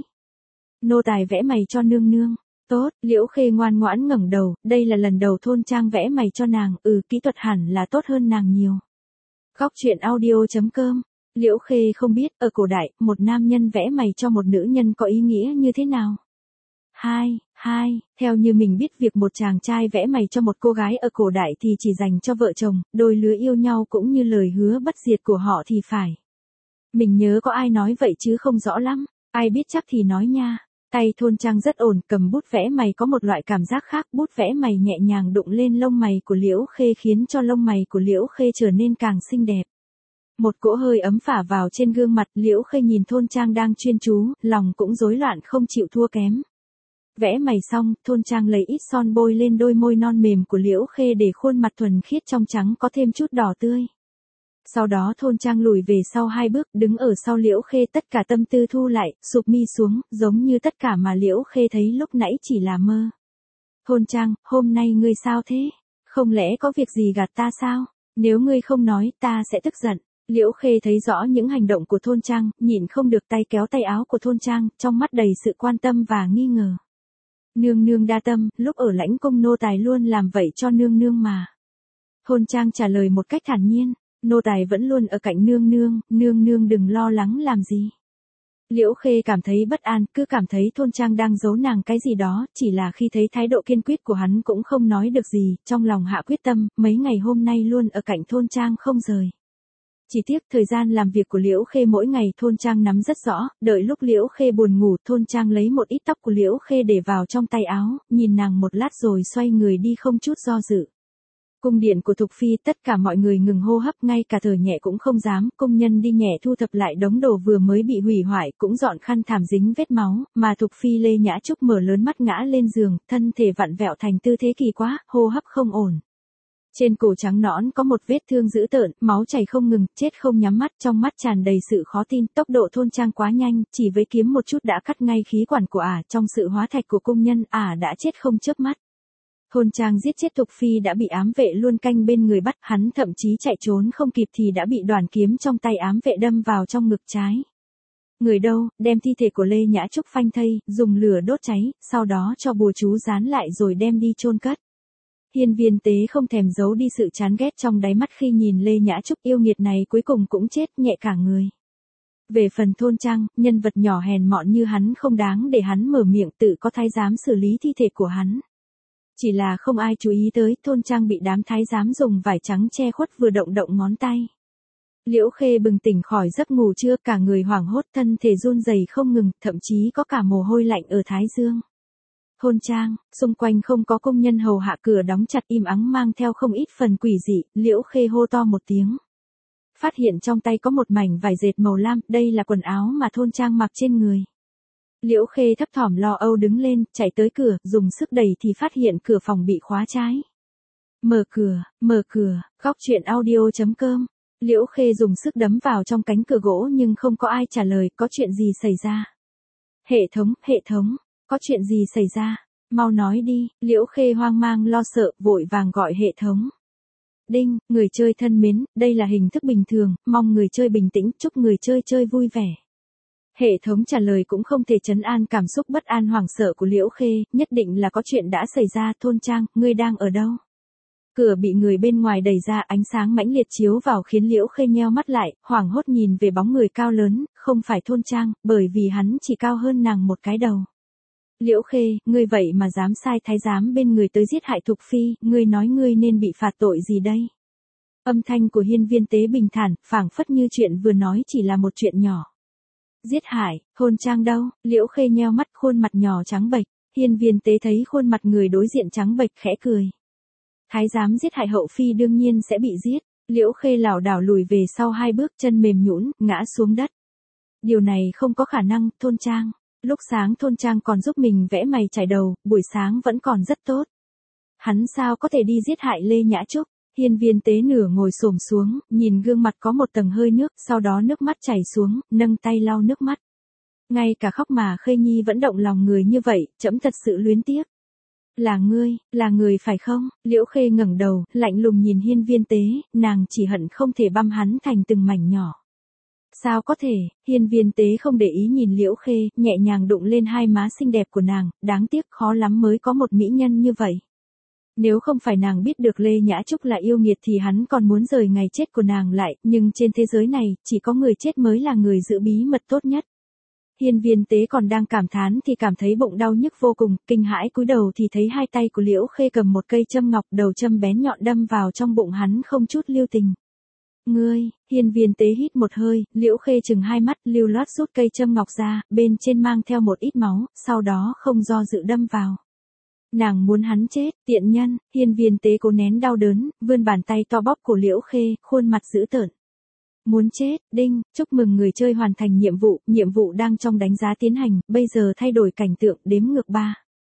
Nô tài vẽ mày cho nương nương. Tốt, Liễu Khê ngoan ngoãn ngẩng đầu, đây là lần đầu Thôn Trang vẽ mày cho nàng, ừ kỹ thuật hẳn là tốt hơn nàng nhiều. Góc truyện audio.com, Liễu Khê không biết, ở cổ đại, một nam nhân vẽ mày cho một nữ nhân có ý nghĩa như thế nào. Hai, hai, theo như mình biết việc một chàng trai vẽ mày cho một cô gái ở cổ đại thì chỉ dành cho vợ chồng, đôi lứa yêu nhau cũng như lời hứa bất diệt của họ thì phải. Mình nhớ có ai nói vậy chứ không rõ lắm, ai biết chắc thì nói nha. Tay Thôn Trang rất ổn, cầm bút vẽ mày có một loại cảm giác khác, bút vẽ mày nhẹ nhàng đụng lên lông mày của Liễu Khê khiến cho lông mày của Liễu Khê trở nên càng xinh đẹp. Một cỗ hơi ấm phả vào trên gương mặt, Liễu Khê nhìn Thôn Trang đang chuyên chú, lòng cũng rối loạn không chịu thua kém. Vẽ mày xong, Thôn Trang lấy ít son bôi lên đôi môi non mềm của Liễu Khê để khuôn mặt thuần khiết trong trắng có thêm chút đỏ tươi. Sau đó Thôn Trang lùi về sau hai bước, đứng ở sau Liễu Khê, tất cả tâm tư thu lại, sụp mi xuống, giống như tất cả mà Liễu Khê thấy lúc nãy chỉ là mơ. Thôn Trang, hôm nay ngươi sao thế? Không lẽ có việc gì gạt ta sao? Nếu ngươi không nói, ta sẽ tức giận. Liễu Khê thấy rõ những hành động của Thôn Trang, nhịn không được tay kéo tay áo của Thôn Trang, trong mắt đầy sự quan tâm và nghi ngờ. Nương nương đa tâm, lúc ở lãnh cung nô tài luôn làm vậy cho nương nương mà. Thôn Trang trả lời một cách thản nhiên, nô tài vẫn luôn ở cạnh nương nương, nương nương đừng lo lắng làm gì. Liễu Khê cảm thấy bất an, cứ cảm thấy Thôn Trang đang giấu nàng cái gì đó, chỉ là khi thấy thái độ kiên quyết của hắn cũng không nói được gì, trong lòng hạ quyết tâm, mấy ngày hôm nay luôn ở cạnh Thôn Trang không rời. Chỉ tiếc thời gian làm việc của Liễu Khê mỗi ngày Thôn Trang nắm rất rõ, đợi lúc Liễu Khê buồn ngủ Thôn Trang lấy một ít tóc của Liễu Khê để vào trong tay áo, nhìn nàng một lát rồi xoay người đi không chút do dự. Cung điện của Thục Phi tất cả mọi người ngừng hô hấp ngay cả thở nhẹ cũng không dám, công nhân đi nhẹ thu thập lại đống đồ vừa mới bị hủy hoại cũng dọn khăn thảm dính vết máu, mà Thục Phi Lê Nhã Trúc mở lớn mắt ngã lên giường, thân thể vặn vẹo thành tư thế kỳ quá, hô hấp không ổn. Trên cổ trắng nõn có một vết thương dữ tợn, máu chảy không ngừng, chết không nhắm mắt, trong mắt tràn đầy sự khó tin, tốc độ Thôn Trang quá nhanh, chỉ với kiếm một chút đã cắt ngay khí quản của ả, trong sự hóa thạch của công nhân, ả đã chết không chớp mắt. Thôn Trang giết chết Thục Phi đã bị ám vệ luôn canh bên người bắt, hắn thậm chí chạy trốn không kịp thì đã bị đoàn kiếm trong tay ám vệ đâm vào trong ngực trái. Người đâu, đem thi thể của Lê Nhã Trúc phanh thây, dùng lửa đốt cháy, sau đó cho bùa chú dán lại rồi đem đi chôn cất. Hiên Viên Tế không thèm giấu đi sự chán ghét trong đáy mắt khi nhìn Lê Nhã Trúc yêu nghiệt này cuối cùng cũng chết nhẹ cả người. Về phần Thôn Trang, nhân vật nhỏ hèn mọn như hắn không đáng để hắn mở miệng, tự có thái giám xử lý thi thể của hắn. Chỉ là không ai chú ý tới, Thôn Trang bị đám thái giám dùng vải trắng che khuất vừa động động ngón tay. Liễu Khê bừng tỉnh khỏi giấc ngủ trưa, cả người hoảng hốt, thân thể run rẩy không ngừng, thậm chí có cả mồ hôi lạnh ở thái dương. Thôn Trang, xung quanh không có công nhân hầu hạ, cửa đóng chặt im ắng mang theo không ít phần quỷ dị, Liễu Khê hô to một tiếng. Phát hiện trong tay có một mảnh vải dệt màu lam, đây là quần áo mà Thôn Trang mặc trên người. Liễu Khê thấp thỏm lo âu đứng lên, chạy tới cửa, dùng sức đẩy thì phát hiện cửa phòng bị khóa trái. Mở cửa, mở cửa, góc truyện audio chấm com. Liễu Khê dùng sức đấm vào trong cánh cửa gỗ nhưng không có ai trả lời, có chuyện gì xảy ra? Hệ thống, hệ thống, có chuyện gì xảy ra? Mau nói đi, Liễu Khê hoang mang lo sợ, vội vàng gọi hệ thống. Đinh, người chơi thân mến, đây là hình thức bình thường, mong người chơi bình tĩnh, chúc người chơi chơi vui vẻ. Hệ thống trả lời cũng không thể trấn an cảm xúc bất an hoảng sợ của Liễu Khê, nhất định là có chuyện đã xảy ra. Thôn Trang, ngươi đang ở đâu? Cửa bị người bên ngoài đẩy ra, ánh sáng mãnh liệt chiếu vào khiến Liễu Khê nheo mắt lại, hoảng hốt nhìn về bóng người cao lớn, không phải Thôn Trang, bởi vì hắn chỉ cao hơn nàng một cái đầu. Liễu Khê, ngươi vậy mà dám sai thái giám bên người tới giết hại Thục Phi, ngươi nói ngươi nên bị phạt tội gì đây? Âm thanh của Hiên Viên Tế bình thản, phảng phất như chuyện vừa nói chỉ là một chuyện nhỏ. Giết hại, Thôn Trang đâu? Liễu Khê nheo mắt, khuôn mặt nhỏ trắng bệch. Hiên Viên Tế thấy khuôn mặt người đối diện trắng bệch khẽ cười. Thái giám giết hại hậu phi đương nhiên sẽ bị giết. Liễu Khê lảo đảo lùi về sau hai bước, chân mềm nhũn, ngã xuống đất. Điều này không có khả năng. Thôn Trang. Lúc sáng Thôn Trang còn giúp mình vẽ mày chải đầu, buổi sáng vẫn còn rất tốt. Hắn sao có thể đi giết hại Lê Nhã Trúc? Hiên Viên Tế nửa ngồi xổm xuống, nhìn gương mặt có một tầng hơi nước, sau đó nước mắt chảy xuống, nâng tay lau nước mắt. Ngay cả khóc mà Khê Nhi vẫn động lòng người như vậy, trẫm thật sự luyến tiếc. Là ngươi, là người phải không? Liễu Khê ngẩng đầu, lạnh lùng nhìn Hiên Viên Tế, nàng chỉ hận không thể băm hắn thành từng mảnh nhỏ. Sao có thể? Hiên Viên Tế không để ý nhìn Liễu Khê, nhẹ nhàng đụng lên hai má xinh đẹp của nàng, đáng tiếc khó lắm mới có một mỹ nhân như vậy. Nếu không phải nàng biết được Lê Nhã Trúc là yêu nghiệt thì hắn còn muốn rời ngày chết của nàng lại, nhưng trên thế giới này, chỉ có người chết mới là người giữ bí mật tốt nhất. Hiên Viên Tế còn đang cảm thán thì cảm thấy bụng đau nhức vô cùng, kinh hãi cúi đầu thì thấy hai tay của Liễu Khê cầm một cây châm ngọc, đầu châm bén nhọn đâm vào trong bụng hắn không chút lưu tình. Ngươi, Hiên Viên Tế hít một hơi, Liễu Khê chừng hai mắt, lưu loát rút cây châm ngọc ra, bên trên mang theo một ít máu, sau đó không do dự đâm vào. Nàng muốn hắn chết, tiện nhân. Hiên Viên Tế cố nén đau đớn, vươn bàn tay to bóp cổ Liễu Khê, khuôn mặt dữ tợn. Muốn chết, đinh, chúc mừng người chơi hoàn thành nhiệm vụ, nhiệm vụ đang trong đánh giá tiến hành, bây giờ thay đổi cảnh tượng, đếm ngược ba.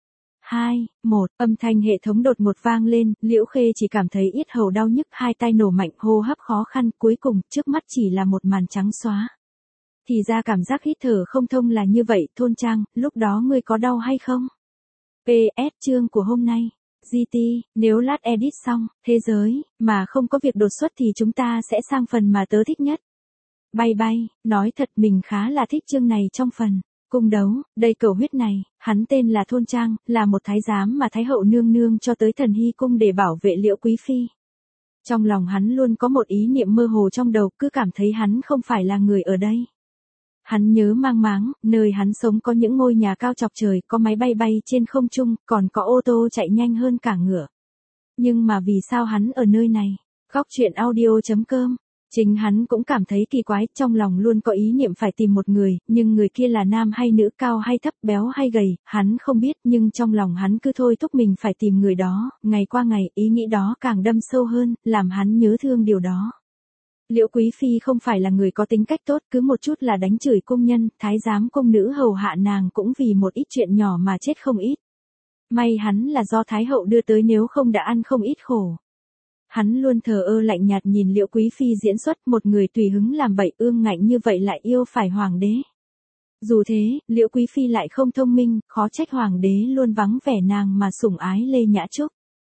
hai, một, âm thanh hệ thống đột ngột vang lên, Liễu Khê chỉ cảm thấy yết hầu đau nhức, hai tay nổ mạnh, hô hấp khó khăn, cuối cùng, trước mắt chỉ là một màn trắng xóa. Thì ra cảm giác hít thở không thông là như vậy. Thôn Trang, lúc đó ngươi có đau hay không? pê ét chương của hôm nay. giê tê, nếu lát edit xong, thế giới, mà không có việc đột xuất thì chúng ta sẽ sang phần mà tớ thích nhất. Bay bay, nói thật mình khá là thích chương này trong phần. Cung đấu, đây cầu huyết này, hắn tên là Thôn Trang, là một thái giám mà Thái hậu nương nương cho tới Thần Hy cung để bảo vệ Liễu Quý Phi. Trong lòng hắn luôn có một ý niệm mơ hồ trong đầu, cứ cảm thấy hắn không phải là người ở đây. Hắn nhớ mang máng, nơi hắn sống có những ngôi nhà cao chọc trời, có máy bay bay trên không trung, còn có ô tô chạy nhanh hơn cả ngựa. Nhưng mà vì sao hắn ở nơi này? Góc truyện audio chấm com Chính hắn cũng cảm thấy kỳ quái, trong lòng luôn có ý niệm phải tìm một người, nhưng người kia là nam hay nữ, cao hay thấp, béo hay gầy, hắn không biết, nhưng trong lòng hắn cứ thôi thúc mình phải tìm người đó, ngày qua ngày, ý nghĩ đó càng đâm sâu hơn, làm hắn nhớ thương điều đó. Liễu Quý Phi không phải là người có tính cách tốt, cứ một chút là đánh chửi cung nhân, thái giám cung nữ hầu hạ nàng cũng vì một ít chuyện nhỏ mà chết không ít. May hắn là do Thái hậu đưa tới, nếu không đã ăn không ít khổ. Hắn luôn thờ ơ lạnh nhạt nhìn Liễu Quý Phi diễn xuất, một người tùy hứng làm bậy ương ngạnh như vậy lại yêu phải hoàng đế. Dù thế, Liễu Quý Phi lại không thông minh, khó trách hoàng đế luôn vắng vẻ nàng mà sủng ái Lê Nhã Trúc.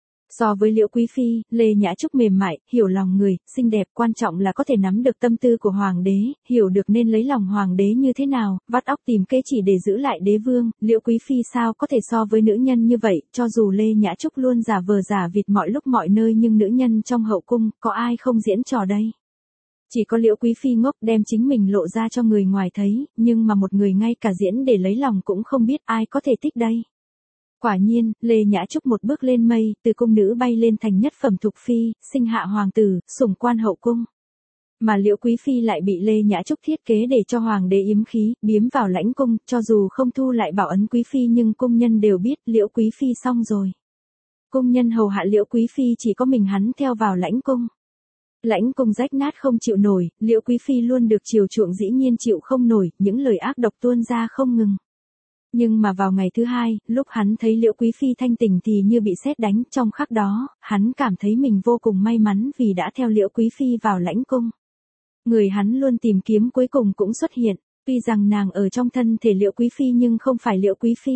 So với Liễu Quý Phi, Lê Nhã Trúc mềm mại, hiểu lòng người, xinh đẹp, quan trọng là có thể nắm được tâm tư của hoàng đế, hiểu được nên lấy lòng hoàng đế như thế nào, vắt óc tìm kế chỉ để giữ lại đế vương. Liễu Quý Phi sao có thể so với nữ nhân như vậy, cho dù Lê Nhã Trúc luôn giả vờ giả vịt mọi lúc mọi nơi, nhưng nữ nhân trong hậu cung, có ai không diễn trò đây? Chỉ có Liễu Quý Phi ngốc đem chính mình lộ ra cho người ngoài thấy, nhưng mà một người ngay cả diễn để lấy lòng cũng không biết, ai có thể thích đây? Quả nhiên, Lê Nhã Trúc một bước lên mây, từ cung nữ bay lên thành nhất phẩm thục phi, sinh hạ hoàng tử, sủng quan hậu cung. Mà Liễu Quý Phi lại bị Lê Nhã Trúc thiết kế để cho hoàng đế yếm khí, biếm vào lãnh cung, cho dù không thu lại bảo ấn Quý Phi nhưng cung nhân đều biết Liễu Quý Phi xong rồi. Cung nhân hầu hạ Liễu Quý Phi chỉ có mình hắn theo vào lãnh cung. Lãnh cung rách nát không chịu nổi, Liễu Quý Phi luôn được chiều chuộng dĩ nhiên chịu không nổi, những lời ác độc tuôn ra không ngừng. Nhưng mà vào ngày thứ hai, lúc hắn thấy Liễu Quý Phi thanh tỉnh thì như bị sét đánh, trong khắc đó, hắn cảm thấy mình vô cùng may mắn vì đã theo Liễu Quý Phi vào lãnh cung. Người hắn luôn tìm kiếm cuối cùng cũng xuất hiện, tuy rằng nàng ở trong thân thể Liễu Quý Phi nhưng không phải Liễu Quý Phi.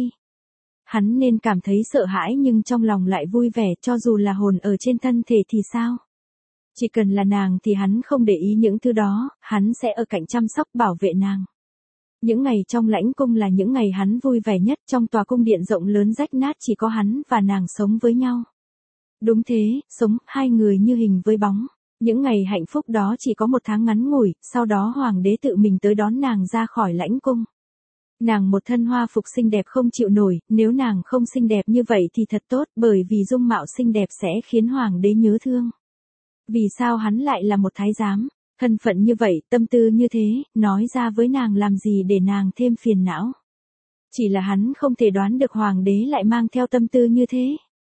Hắn nên cảm thấy sợ hãi nhưng trong lòng lại vui vẻ, cho dù là hồn ở trên thân thể thì sao? Chỉ cần là nàng thì hắn không để ý những thứ đó, hắn sẽ ở cạnh chăm sóc bảo vệ nàng. Những ngày trong lãnh cung là những ngày hắn vui vẻ nhất, trong tòa cung điện rộng lớn rách nát chỉ có hắn và nàng sống với nhau. Đúng thế, sống, hai người như hình với bóng. Những ngày hạnh phúc đó chỉ có một tháng ngắn ngủi, sau đó hoàng đế tự mình tới đón nàng ra khỏi lãnh cung. Nàng một thân hoa phục xinh đẹp không chịu nổi, nếu nàng không xinh đẹp như vậy thì thật tốt, bởi vì dung mạo xinh đẹp sẽ khiến hoàng đế nhớ thương. Vì sao hắn lại là một thái giám? Thân phận như vậy, tâm tư như thế, nói ra với nàng làm gì để nàng thêm phiền não. Chỉ là hắn không thể đoán được hoàng đế lại mang theo tâm tư như thế.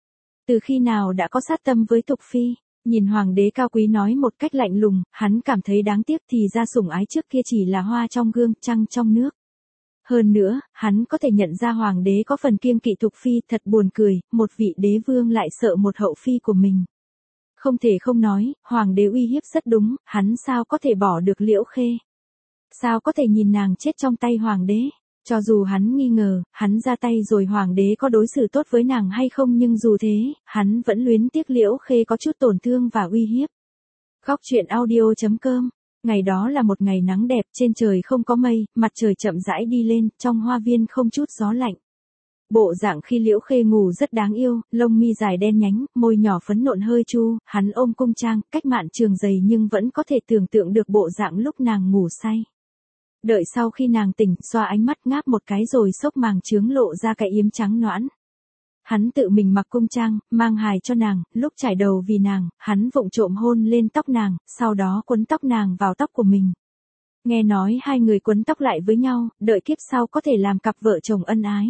Từ khi nào đã có sát tâm với Tục Phi, nhìn hoàng đế cao quý nói một cách lạnh lùng, hắn cảm thấy đáng tiếc thì ra sủng ái trước kia chỉ là hoa trong gương, trăng trong nước. Hơn nữa, hắn có thể nhận ra hoàng đế có phần kiêng kỵ Tục Phi, thật buồn cười, một vị đế vương lại sợ một hậu phi của mình. Không thể không nói, hoàng đế uy hiếp rất đúng, hắn sao có thể bỏ được Liễu Khê? Sao có thể nhìn nàng chết trong tay hoàng đế? Cho dù hắn nghi ngờ, hắn ra tay rồi hoàng đế có đối xử tốt với nàng hay không, nhưng dù thế, hắn vẫn luyến tiếc Liễu Khê có chút tổn thương và uy hiếp. Góc truyện audio chấm com. Ngày đó là một ngày nắng đẹp, trên trời không có mây, mặt trời chậm rãi đi lên, trong hoa viên không chút gió lạnh. Bộ dạng khi Liễu Khê ngủ rất đáng yêu, lông mi dài đen nhánh, môi nhỏ phấn nộn hơi chu, hắn ôm cung trang, cách mạn trường dày nhưng vẫn có thể tưởng tượng được bộ dạng lúc nàng ngủ say. Đợi sau khi nàng tỉnh, xoa ánh mắt ngáp một cái rồi xốc màng chướng lộ ra cái yếm trắng nõn. Hắn tự mình mặc cung trang, mang hài cho nàng, lúc trải đầu vì nàng, hắn vụng trộm hôn lên tóc nàng, sau đó quấn tóc nàng vào tóc của mình. Nghe nói hai người quấn tóc lại với nhau, đợi kiếp sau có thể làm cặp vợ chồng ân ái.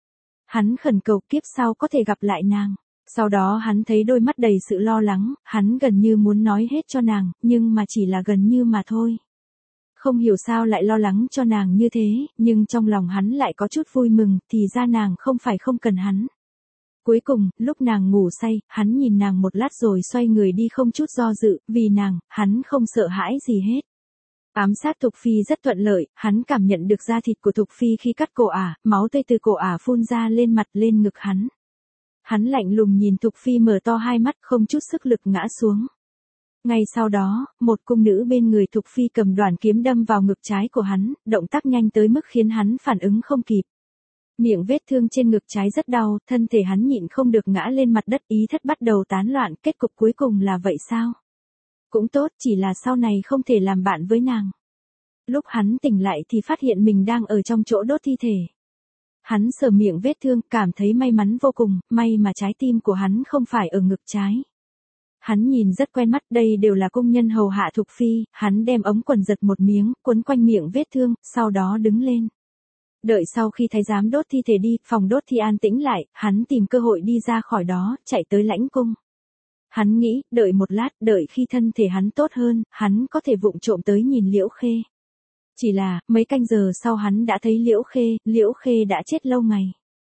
Hắn khẩn cầu kiếp sau có thể gặp lại nàng. Sau đó hắn thấy đôi mắt đầy sự lo lắng, hắn gần như muốn nói hết cho nàng, nhưng mà chỉ là gần như mà thôi. Không hiểu sao lại lo lắng cho nàng như thế, nhưng trong lòng hắn lại có chút vui mừng, thì ra nàng không phải không cần hắn. Cuối cùng, lúc nàng ngủ say, hắn nhìn nàng một lát rồi xoay người đi không chút do dự, vì nàng, hắn không sợ hãi gì hết. Ám sát Tục Phi rất thuận lợi, hắn cảm nhận được da thịt của Tục Phi khi cắt cổ ả, máu tươi từ cổ ả phun ra lên mặt lên ngực hắn. Hắn lạnh lùng nhìn Tục Phi mở to hai mắt không chút sức lực ngã xuống. Ngay sau đó, một cung nữ bên người Tục Phi cầm đoản kiếm đâm vào ngực trái của hắn, động tác nhanh tới mức khiến hắn phản ứng không kịp. Miệng vết thương trên ngực trái rất đau, thân thể hắn nhịn không được ngã lên mặt đất, ý thất bắt đầu tán loạn, kết cục cuối cùng là vậy sao? Cũng tốt, chỉ là sau này không thể làm bạn với nàng. Lúc hắn tỉnh lại thì phát hiện mình đang ở trong chỗ đốt thi thể. Hắn sờ miệng vết thương, cảm thấy may mắn vô cùng, may mà trái tim của hắn không phải ở ngực trái. hắn nhìn rất quen mắt, đây đều là công nhân hầu hạ Thục Phi, hắn đem ống quần giật một miếng, quấn quanh miệng vết thương, sau đó đứng lên. Đợi sau khi thái giám đốt thi thể đi, phòng đốt thi an tĩnh lại, hắn tìm cơ hội đi ra khỏi đó, chạy tới lãnh cung. Hắn nghĩ, đợi một lát, đợi khi thân thể hắn tốt hơn, hắn có thể vụng trộm tới nhìn Liễu Khê. Chỉ là, mấy canh giờ sau hắn đã thấy Liễu Khê, Liễu Khê đã chết lâu ngày.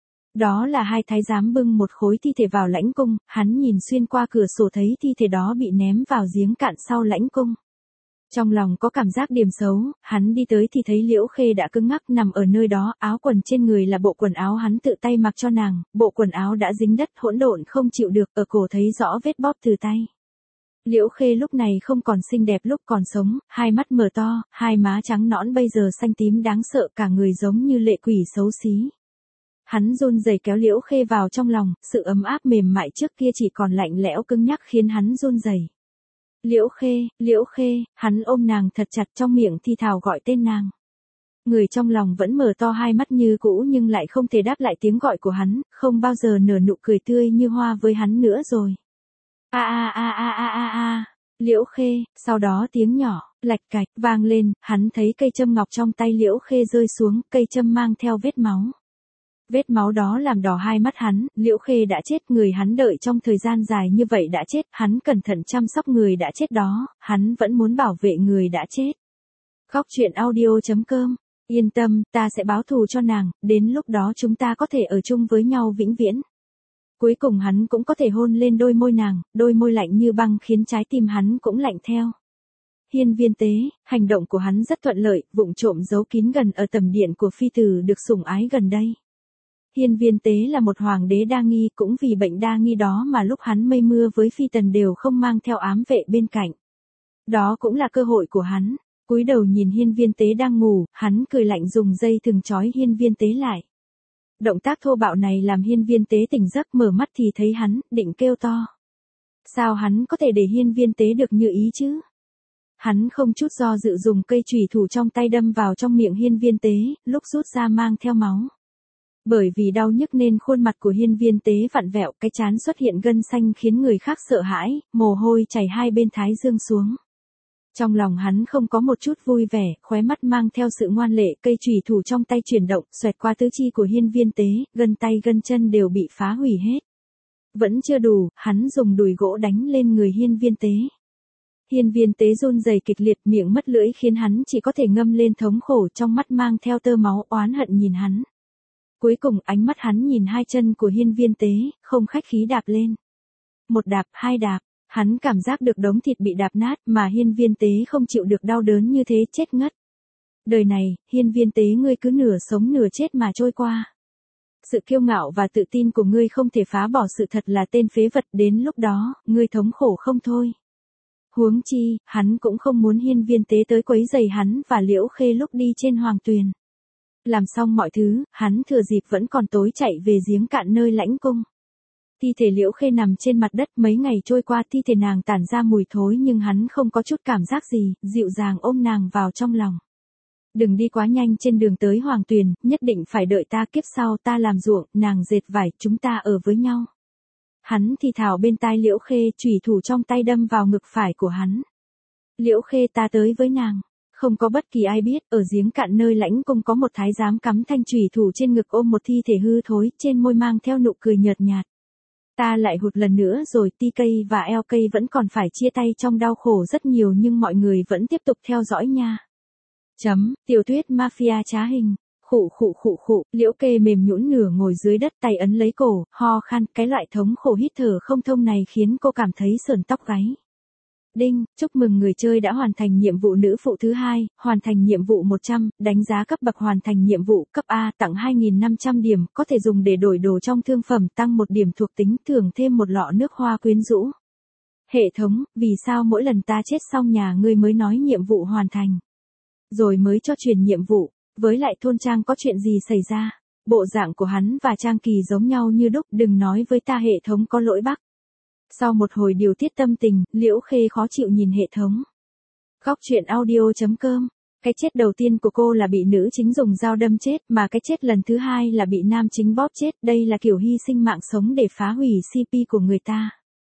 Đó là hai thái giám bưng một khối thi thể vào lãnh cung, hắn nhìn xuyên qua cửa sổ thấy thi thể đó bị ném vào giếng cạn sau lãnh cung. Trong lòng có cảm giác điềm xấu, hắn đi tới thì thấy Liễu Khê đã cứng ngắc nằm ở nơi đó, áo quần trên người là bộ quần áo hắn tự tay mặc cho nàng, bộ quần áo đã dính đất hỗn độn không chịu được, ở cổ thấy rõ vết bóp từ tay. Liễu Khê lúc này không còn xinh đẹp lúc còn sống, hai mắt mở to, hai má trắng nõn bây giờ xanh tím đáng sợ, cả người giống như lệ quỷ xấu xí. Hắn run rẩy kéo Liễu Khê vào trong lòng, sự ấm áp mềm mại trước kia chỉ còn lạnh lẽo cứng nhắc khiến hắn run rẩy. Liễu Khê, Liễu Khê, hắn ôm nàng thật chặt trong miệng thi thào gọi tên nàng. Người trong lòng vẫn mở to hai mắt như cũ nhưng lại không thể đáp lại tiếng gọi của hắn, không bao giờ nở nụ cười tươi như hoa với hắn nữa rồi. A a a a a a a, Liễu Khê, sau đó tiếng nhỏ, lạch cạch, vang lên, hắn thấy cây châm ngọc trong tay Liễu Khê rơi xuống, cây châm mang theo vết máu. Vết máu đó làm đỏ hai mắt hắn, Liễu Khê đã chết, người hắn đợi trong thời gian dài như vậy đã chết, hắn cẩn thận chăm sóc người đã chết đó, hắn vẫn muốn bảo vệ người đã chết. Khóc chuyện audio chấm com, yên tâm, ta sẽ báo thù cho nàng, đến lúc đó chúng ta có thể ở chung với nhau vĩnh viễn. Cuối cùng hắn cũng có thể hôn lên đôi môi nàng, đôi môi lạnh như băng khiến trái tim hắn cũng lạnh theo. Hiên Viên Tế, hành động của hắn rất thuận lợi, vụng trộm giấu kín gần ở tầm điện của phi tử được sủng ái gần đây. Hiên Viên Tế là một hoàng đế đa nghi, cũng vì bệnh đa nghi đó mà lúc hắn mây mưa với phi tần đều không mang theo ám vệ bên cạnh. Đó cũng là cơ hội của hắn. Cúi đầu nhìn Hiên Viên Tế đang ngủ, hắn cười lạnh dùng dây thừng trói Hiên Viên Tế lại. Động tác thô bạo này làm Hiên Viên Tế tỉnh giấc, mở mắt thì thấy hắn, định kêu to. Sao hắn có thể để Hiên Viên Tế được như ý chứ? Hắn không chút do dự dùng cây chùy thủ trong tay đâm vào trong miệng Hiên Viên Tế, lúc rút ra mang theo máu. Bởi vì đau nhức nên khuôn mặt của Hiên Viên Tế vặn vẹo, cái trán xuất hiện gân xanh khiến người khác sợ hãi, mồ hôi chảy hai bên thái dương xuống. Trong lòng hắn không có một chút vui vẻ, khóe mắt mang theo sự ngoan lệ, cây chùy thủ trong tay chuyển động, xoẹt qua tứ chi của Hiên Viên Tế, gân tay gân chân đều bị phá hủy hết. Vẫn chưa đủ, hắn dùng đùi gỗ đánh lên người Hiên Viên Tế. Hiên Viên Tế run rẩy kịch liệt, miệng mất lưỡi khiến hắn chỉ có thể ngâm lên thống khổ, trong mắt mang theo tơ máu, oán hận nhìn hắn. Cuối cùng ánh mắt hắn nhìn hai chân của Hiên Viên Tế, không khách khí đạp lên. Một đạp, hai đạp, hắn cảm giác được đống thịt bị đạp nát mà Hiên Viên Tế không chịu được đau đớn như thế chết ngất. Đời này, Hiên Viên Tế ngươi cứ nửa sống nửa chết mà trôi qua. Sự kiêu ngạo và tự tin của ngươi không thể phá bỏ sự thật là tên phế vật, đến lúc đó, ngươi thống khổ không thôi. Huống chi, hắn cũng không muốn Hiên Viên Tế tới quấy rầy hắn và Liễu Khê lúc đi trên hoàng tuyền. Làm xong mọi thứ, hắn thừa dịp vẫn còn tối chạy về giếng cạn nơi lãnh cung. Thi thể Liễu Khê nằm trên mặt đất, mấy ngày trôi qua thi thể nàng tản ra mùi thối nhưng hắn không có chút cảm giác gì, dịu dàng ôm nàng vào trong lòng. Đừng đi quá nhanh trên đường tới hoàng tuyền, nhất định phải đợi ta, kiếp sau ta làm ruộng, nàng dệt vải, chúng ta ở với nhau. Hắn thì thào bên tai Liễu Khê, chùy thủ trong tay đâm vào ngực phải của hắn. Liễu Khê, ta tới với nàng. Không có bất kỳ ai biết, ở giếng cạn nơi lãnh cung có một thái giám cắm thanh chùy thủ trên ngực ôm một thi thể hư thối, trên môi mang theo nụ cười nhợt nhạt. Ta lại hụt lần nữa rồi, Ti Cây và Eo Cây vẫn còn phải chia tay trong đau khổ rất nhiều nhưng mọi người vẫn tiếp tục theo dõi nha. Chấm, tiểu thuyết mafia trá hình. Khụ khụ khụ khụ, Liễu Kê mềm nhũn nửa ngồi dưới đất, tay ấn lấy cổ, ho khan, cái loại thống khổ hít thở không thông này khiến cô cảm thấy sởn tóc gáy. Đinh, chúc mừng người chơi đã hoàn thành nhiệm vụ nữ phụ thứ hai, hoàn thành nhiệm vụ một trăm, đánh giá cấp bậc hoàn thành nhiệm vụ, cấp A, tặng hai nghìn năm trăm điểm, có thể dùng để đổi đồ trong thương phẩm, tăng một điểm thuộc tính, thưởng thêm một lọ nước hoa quyến rũ. Hệ thống, vì sao mỗi lần ta chết xong nhà ngươi mới nói nhiệm vụ hoàn thành? Rồi mới cho truyền nhiệm vụ, với lại thôn Trang có chuyện gì xảy ra? Bộ dạng của hắn và Trang Kỳ giống nhau như đúc, đừng nói với ta hệ thống có lỗi bắc. Sau một hồi điều tiết tâm tình, Liễu Khê khó chịu nhìn hệ thống. Khóc chuyện audio chấm com. Cái chết đầu tiên của cô là bị nữ chính dùng dao đâm chết, mà cái chết lần thứ hai là bị nam chính bóp chết, đây là kiểu hy sinh mạng sống để phá hủy xê pê của người ta.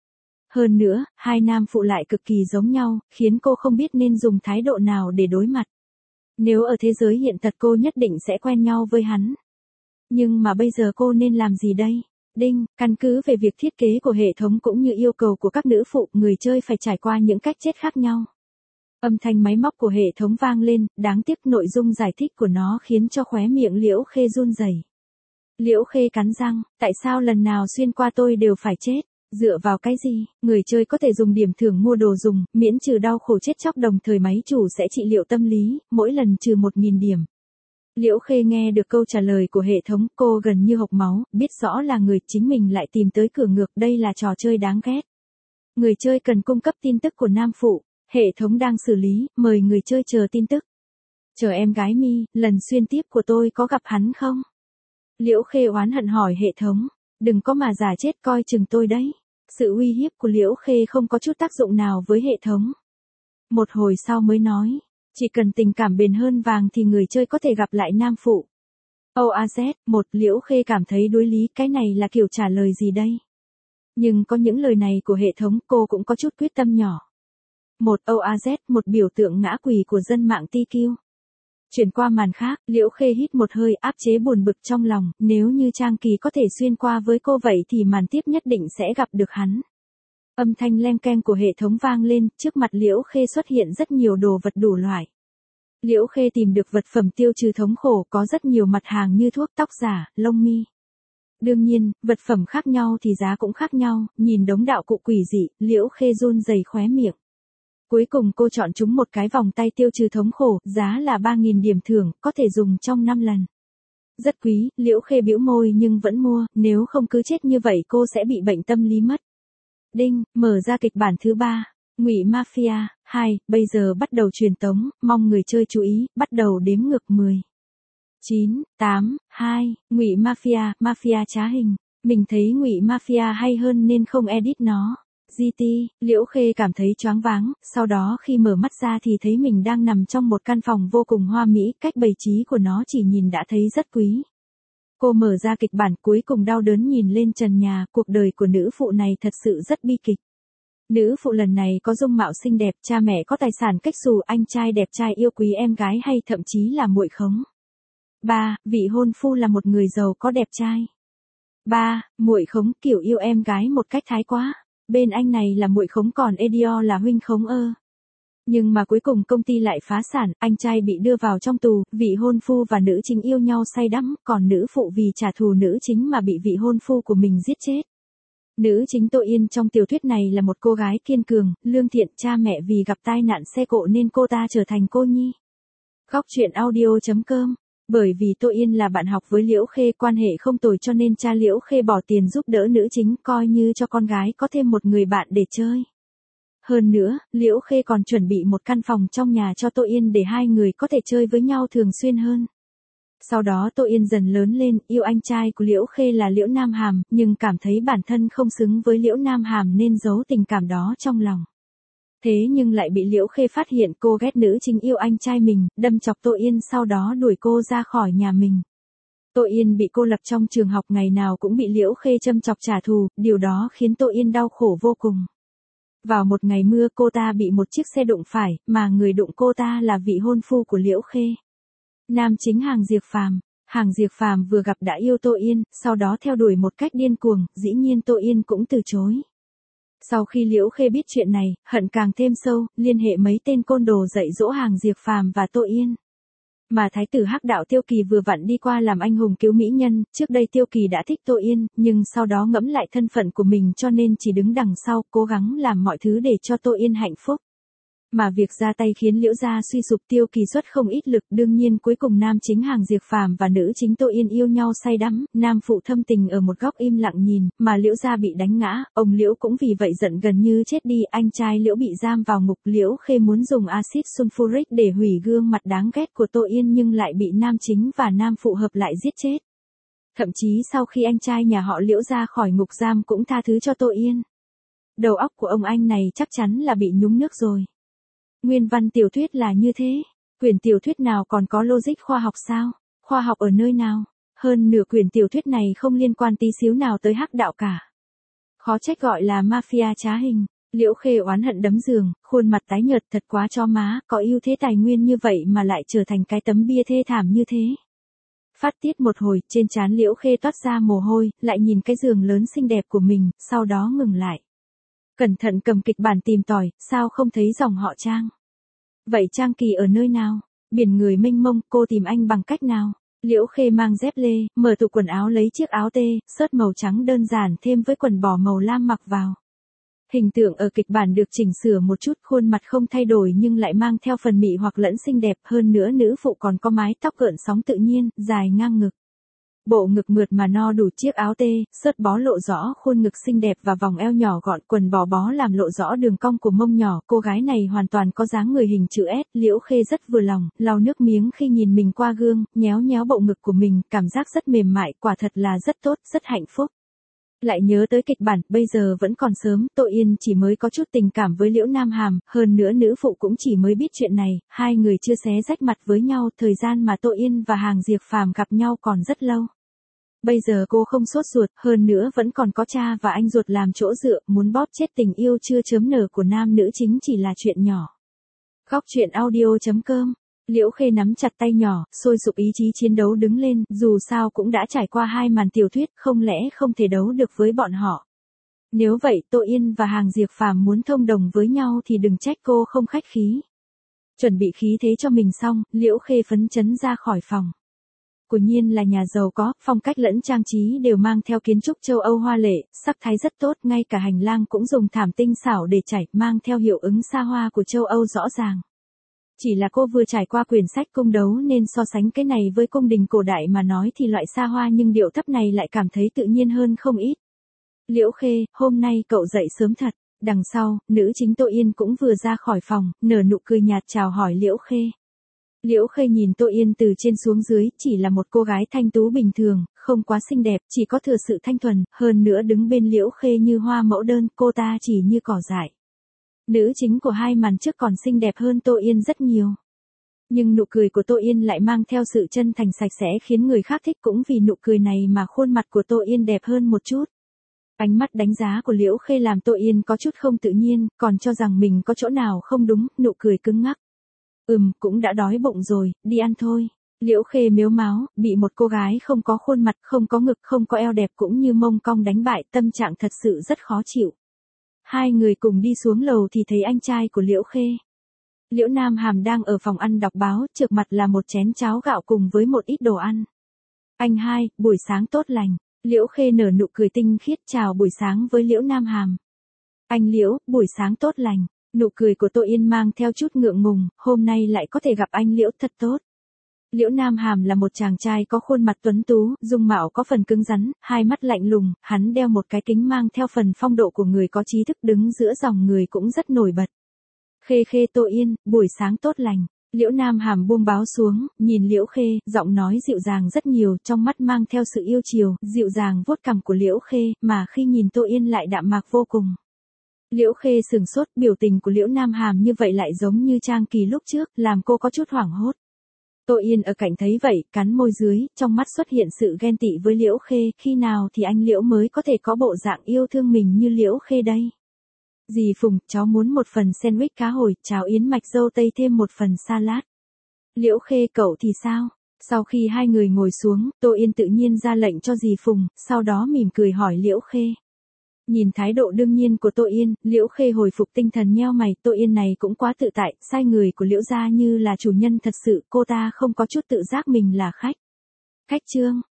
Hơn nữa, hai nam phụ lại cực kỳ giống nhau, khiến cô không biết nên dùng thái độ nào để đối mặt. Nếu ở thế giới hiện thật cô nhất định sẽ quen nhau với hắn. Nhưng mà bây giờ cô nên làm gì đây? Đinh, căn cứ về việc thiết kế của hệ thống cũng như yêu cầu của các nữ phụ, người chơi phải trải qua những cách chết khác nhau. Âm thanh máy móc của hệ thống vang lên, đáng tiếc nội dung giải thích của nó khiến cho khóe miệng Liễu Khê run rẩy. Liễu Khê cắn răng, tại sao lần nào xuyên qua tôi đều phải chết? Dựa vào cái gì? Người chơi có thể dùng điểm thưởng mua đồ dùng, miễn trừ đau khổ chết chóc, đồng thời máy chủ sẽ trị liệu tâm lý, mỗi lần trừ một nghìn điểm. Liễu Khê nghe được câu trả lời của hệ thống, cô gần như hộc máu, biết rõ là người chính mình lại tìm tới cửa ngược, đây là trò chơi đáng ghét. Người chơi cần cung cấp tin tức của nam phụ, hệ thống đang xử lý, mời người chơi chờ tin tức. Chờ em gái Mi, lần xuyên tiếp của tôi có gặp hắn không? Liễu Khê oán hận hỏi hệ thống, đừng có mà giả chết coi chừng tôi đấy. Sự uy hiếp của Liễu Khê không có chút tác dụng nào với hệ thống. Một hồi sau mới nói, chỉ cần tình cảm bền hơn vàng thì người chơi có thể gặp lại nam phụ. o a zét, một, Liễu Khê cảm thấy đối lý, cái này là kiểu trả lời gì đây? Nhưng có những lời này của hệ thống cô cũng có chút quyết tâm nhỏ. Một, o a zét, một biểu tượng ngã quỳ của dân mạng tê kiu. Chuyển qua màn khác, Liễu Khê hít một hơi áp chế buồn bực trong lòng, nếu như Trang Kỳ có thể xuyên qua với cô vậy thì màn tiếp nhất định sẽ gặp được hắn. Âm thanh leng keng của hệ thống vang lên, trước mặt Liễu Khê xuất hiện rất nhiều đồ vật đủ loại. Liễu Khê tìm được vật phẩm tiêu trừ thống khổ, có rất nhiều mặt hàng như thuốc tóc giả, lông mi. Đương nhiên, vật phẩm khác nhau thì giá cũng khác nhau, nhìn đống đạo cụ quỷ dị, Liễu Khê run rẩy khóe miệng. Cuối cùng cô chọn chúng một cái vòng tay tiêu trừ thống khổ, giá là ba nghìn điểm thưởng, có thể dùng trong năm lần. Rất quý, Liễu Khê bĩu môi nhưng vẫn mua, nếu không cứ chết như vậy cô sẽ bị bệnh tâm lý mất. Đinh, mở ra kịch bản thứ ba, Ngụy Mafia, hai, bây giờ bắt đầu truyền tống, mong người chơi chú ý, bắt đầu đếm ngược mười, chín, tám, hai, Ngụy Mafia, Mafia trá hình. Mình thấy Ngụy Mafia hay hơn nên không edit nó. giê tê, Liễu Khê cảm thấy choáng váng, sau đó khi mở mắt ra thì thấy mình đang nằm trong một căn phòng vô cùng hoa mỹ, cách bày trí của nó chỉ nhìn đã thấy rất quý. Cô mở ra kịch bản, cuối cùng đau đớn nhìn lên trần nhà, cuộc đời của nữ phụ này thật sự rất bi kịch. Nữ phụ lần này có dung mạo xinh đẹp, cha mẹ có tài sản cách xù, anh trai đẹp trai yêu quý em gái hay thậm chí là muội khống. ba. Vị hôn phu là một người giàu có đẹp trai. ba. Muội khống, kiểu yêu em gái một cách thái quá. Bên anh này là muội khống còn Edio là huynh khống ơ. Nhưng mà cuối cùng công ty lại phá sản, anh trai bị đưa vào trong tù, vị hôn phu và nữ chính yêu nhau say đắm, còn nữ phụ vì trả thù nữ chính mà bị vị hôn phu của mình giết chết. Nữ chính Tô Yên trong tiểu thuyết này là một cô gái kiên cường, lương thiện, cha mẹ vì gặp tai nạn xe cộ nên cô ta trở thành cô nhi. Góc truyện audio chấm com. Bởi vì Tô Yên là bạn học với Liễu Khê, quan hệ không tồi cho nên cha Liễu Khê bỏ tiền giúp đỡ nữ chính, coi như cho con gái có thêm một người bạn để chơi. Hơn nữa, Liễu Khê còn chuẩn bị một căn phòng trong nhà cho Tô Yên để hai người có thể chơi với nhau thường xuyên hơn. Sau đó Tô Yên dần lớn lên, yêu anh trai của Liễu Khê là Liễu Nam Hàm, nhưng cảm thấy bản thân không xứng với Liễu Nam Hàm nên giấu tình cảm đó trong lòng. Thế nhưng lại bị Liễu Khê phát hiện cô ghét nữ chính yêu anh trai mình, đâm chọc Tô Yên, sau đó đuổi cô ra khỏi nhà mình. Tô Yên bị cô lập trong trường học, ngày nào cũng bị Liễu Khê châm chọc trả thù, điều đó khiến Tô Yên đau khổ vô cùng. Vào một ngày mưa cô ta bị một chiếc xe đụng phải, mà người đụng cô ta là vị hôn phu của Liễu Khê. Nam chính Hàng Diệp Phàm. Hàng Diệp Phàm vừa gặp đã yêu Tô Yên, sau đó theo đuổi một cách điên cuồng, dĩ nhiên Tô Yên cũng từ chối. Sau khi Liễu Khê biết chuyện này, hận càng thêm sâu, liên hệ mấy tên côn đồ dạy dỗ Hàng Diệp Phàm và Tô Yên. Mà thái tử Hắc Đạo Tiêu Kỳ vừa vặn đi qua làm anh hùng cứu mỹ nhân, trước đây Tiêu Kỳ đã thích Tô Yên, nhưng sau đó ngẫm lại thân phận của mình cho nên chỉ đứng đằng sau, cố gắng làm mọi thứ để cho Tô Yên hạnh phúc. Mà việc ra tay khiến Liễu gia suy sụp, Tiêu Kỳ xuất không ít lực, đương nhiên cuối cùng nam chính Hàng Diệp Phàm và nữ chính Tô Yên yêu nhau say đắm, nam phụ thâm tình ở một góc im lặng nhìn, mà Liễu gia bị đánh ngã, ông Liễu cũng vì vậy giận gần như chết đi, anh trai Liễu bị giam vào ngục, Liễu Khê muốn dùng axit sulfuric để hủy gương mặt đáng ghét của Tô Yên nhưng lại bị nam chính và nam phụ hợp lại giết chết. Thậm chí sau khi anh trai nhà họ Liễu ra khỏi ngục giam cũng tha thứ cho Tô Yên. Đầu óc của ông anh này chắc chắn là bị nhúng nước rồi. Nguyên văn tiểu thuyết là như thế, quyển tiểu thuyết nào còn có logic khoa học sao? Khoa học ở nơi nào? Hơn nửa quyển tiểu thuyết này không liên quan tí xíu nào tới Hắc Đạo cả. Khó trách gọi là mafia trá hình. Liễu Khê oán hận đấm giường, khuôn mặt tái nhợt, thật quá cho má, có ưu thế tài nguyên như vậy mà lại trở thành cái tấm bia thê thảm như thế. Phát tiết một hồi, trên trán Liễu Khê toát ra mồ hôi, lại nhìn cái giường lớn xinh đẹp của mình, sau đó ngừng lại. Cẩn thận cầm kịch bản tìm tòi, sao không thấy dòng họ Trang? Vậy Trang Kỳ ở nơi nào? Biển người mênh mông, cô tìm anh bằng cách nào? Liễu Khê mang dép lê, mở tủ quần áo lấy chiếc áo tê, sớt màu trắng đơn giản thêm với quần bò màu lam mặc vào. Hình tượng ở kịch bản được chỉnh sửa một chút, khuôn mặt không thay đổi nhưng lại mang theo phần mị hoặc lẫn xinh đẹp, hơn nữa nữ phụ còn có mái tóc gợn sóng tự nhiên, dài ngang ngực. Bộ ngực mượt mà no đủ, chiếc áo tê, sớt bó lộ rõ khuôn ngực xinh đẹp và vòng eo nhỏ gọn, quần bò bó làm lộ rõ đường cong của mông nhỏ, cô gái này hoàn toàn có dáng người hình chữ S, Liễu Khê rất vừa lòng, lau nước miếng khi nhìn mình qua gương, nhéo nhéo bộ ngực của mình, cảm giác rất mềm mại, quả thật là rất tốt, rất hạnh phúc. Lại nhớ tới kịch bản, bây giờ vẫn còn sớm, Tô Yên chỉ mới có chút tình cảm với Liễu Nam Hàm, hơn nữa nữ phụ cũng chỉ mới biết chuyện này, hai người chưa xé rách mặt với nhau, thời gian mà Tô Yên và Hàng Diệp Phàm gặp nhau còn rất lâu. Bây giờ cô không sốt ruột, hơn nữa vẫn còn có cha và anh ruột làm chỗ dựa, muốn bóp chết tình yêu chưa chớm nở của nam nữ chính chỉ là chuyện nhỏ. Góc truyện audio chấm com. Liễu Khê nắm chặt tay nhỏ, sôi sục ý chí chiến đấu đứng lên, dù sao cũng đã trải qua hai màn tiểu thuyết, không lẽ không thể đấu được với bọn họ. Nếu vậy, Tô Yên và Hàng Diệp Phàm muốn thông đồng với nhau thì đừng trách cô không khách khí. Chuẩn bị khí thế cho mình xong, Liễu Khê phấn chấn ra khỏi phòng. Của Nhiên là nhà giàu có, phong cách lẫn trang trí đều mang theo kiến trúc châu Âu hoa lệ, sắc thái rất tốt, ngay cả hành lang cũng dùng thảm tinh xảo để trải, mang theo hiệu ứng xa hoa của châu Âu rõ ràng. Chỉ là cô vừa trải qua quyển sách cung đấu nên so sánh cái này với cung đình cổ đại mà nói thì loại xa hoa nhưng điệu thấp này lại cảm thấy tự nhiên hơn không ít. Liễu Khê, hôm nay cậu dậy sớm thật. Đằng sau, nữ chính Tô Yên cũng vừa ra khỏi phòng, nở nụ cười nhạt chào hỏi Liễu Khê. Liễu Khê nhìn Tô Yên từ trên xuống dưới, chỉ là một cô gái thanh tú bình thường, không quá xinh đẹp, chỉ có thừa sự thanh thuần, hơn nữa đứng bên Liễu Khê như hoa mẫu đơn, cô ta chỉ như cỏ dại. Nữ chính của hai màn trước còn xinh đẹp hơn Tô Yên rất nhiều. Nhưng nụ cười của Tô Yên lại mang theo sự chân thành sạch sẽ khiến người khác thích, cũng vì nụ cười này mà khuôn mặt của Tô Yên đẹp hơn một chút. Ánh mắt đánh giá của Liễu Khê làm Tô Yên có chút không tự nhiên, còn cho rằng mình có chỗ nào không đúng, nụ cười cứng ngắc. Ừm, cũng đã đói bụng rồi, đi ăn thôi. Liễu Khê mếu máo, bị một cô gái không có khuôn mặt, không có ngực, không có eo đẹp cũng như mông cong đánh bại, tâm trạng thật sự rất khó chịu. Hai người cùng đi xuống lầu thì thấy anh trai của Liễu Khê. Liễu Nam Hàm đang ở phòng ăn đọc báo, trước mặt là một chén cháo gạo cùng với một ít đồ ăn. Anh hai, buổi sáng tốt lành. Liễu Khê nở nụ cười tinh khiết chào buổi sáng với Liễu Nam Hàm. Anh Liễu, buổi sáng tốt lành. Nụ cười của Tô Yên mang theo chút ngượng ngùng, hôm nay lại có thể gặp anh Liễu thật tốt. Liễu Nam Hàm là một chàng trai có khuôn mặt tuấn tú, dung mạo có phần cứng rắn, hai mắt lạnh lùng, hắn đeo một cái kính mang theo phần phong độ của người có trí thức, đứng giữa dòng người cũng rất nổi bật. Khê Khê Tô Yên, buổi sáng tốt lành. Liễu Nam Hàm buông báo xuống, nhìn Liễu Khê, giọng nói dịu dàng rất nhiều, trong mắt mang theo sự yêu chiều, dịu dàng vuốt cằm của Liễu Khê, mà khi nhìn Tô Yên lại đạm mạc vô cùng. Liễu Khê sừng sốt, biểu tình của Liễu Nam Hàm như vậy lại giống như Trang Kỳ lúc trước, làm cô có chút hoảng hốt. Tô Yên ở cạnh thấy vậy, cắn môi dưới, trong mắt xuất hiện sự ghen tị với Liễu Khê, khi nào thì anh Liễu mới có thể có bộ dạng yêu thương mình như Liễu Khê đây. Dì Phùng, cháu muốn một phần sandwich cá hồi, cháo yến mạch dâu tây thêm một phần salad. Liễu Khê, cậu thì sao? Sau khi hai người ngồi xuống, Tô Yên tự nhiên ra lệnh cho dì Phùng, sau đó mỉm cười hỏi Liễu Khê. Nhìn thái độ đương nhiên của Tô Yên, Liễu Khê hồi phục tinh thần nheo mày, Tô Yên này cũng quá tự tại, sai người của Liễu gia như là chủ nhân thật sự, cô ta không có chút tự giác mình là khách. Khách trương,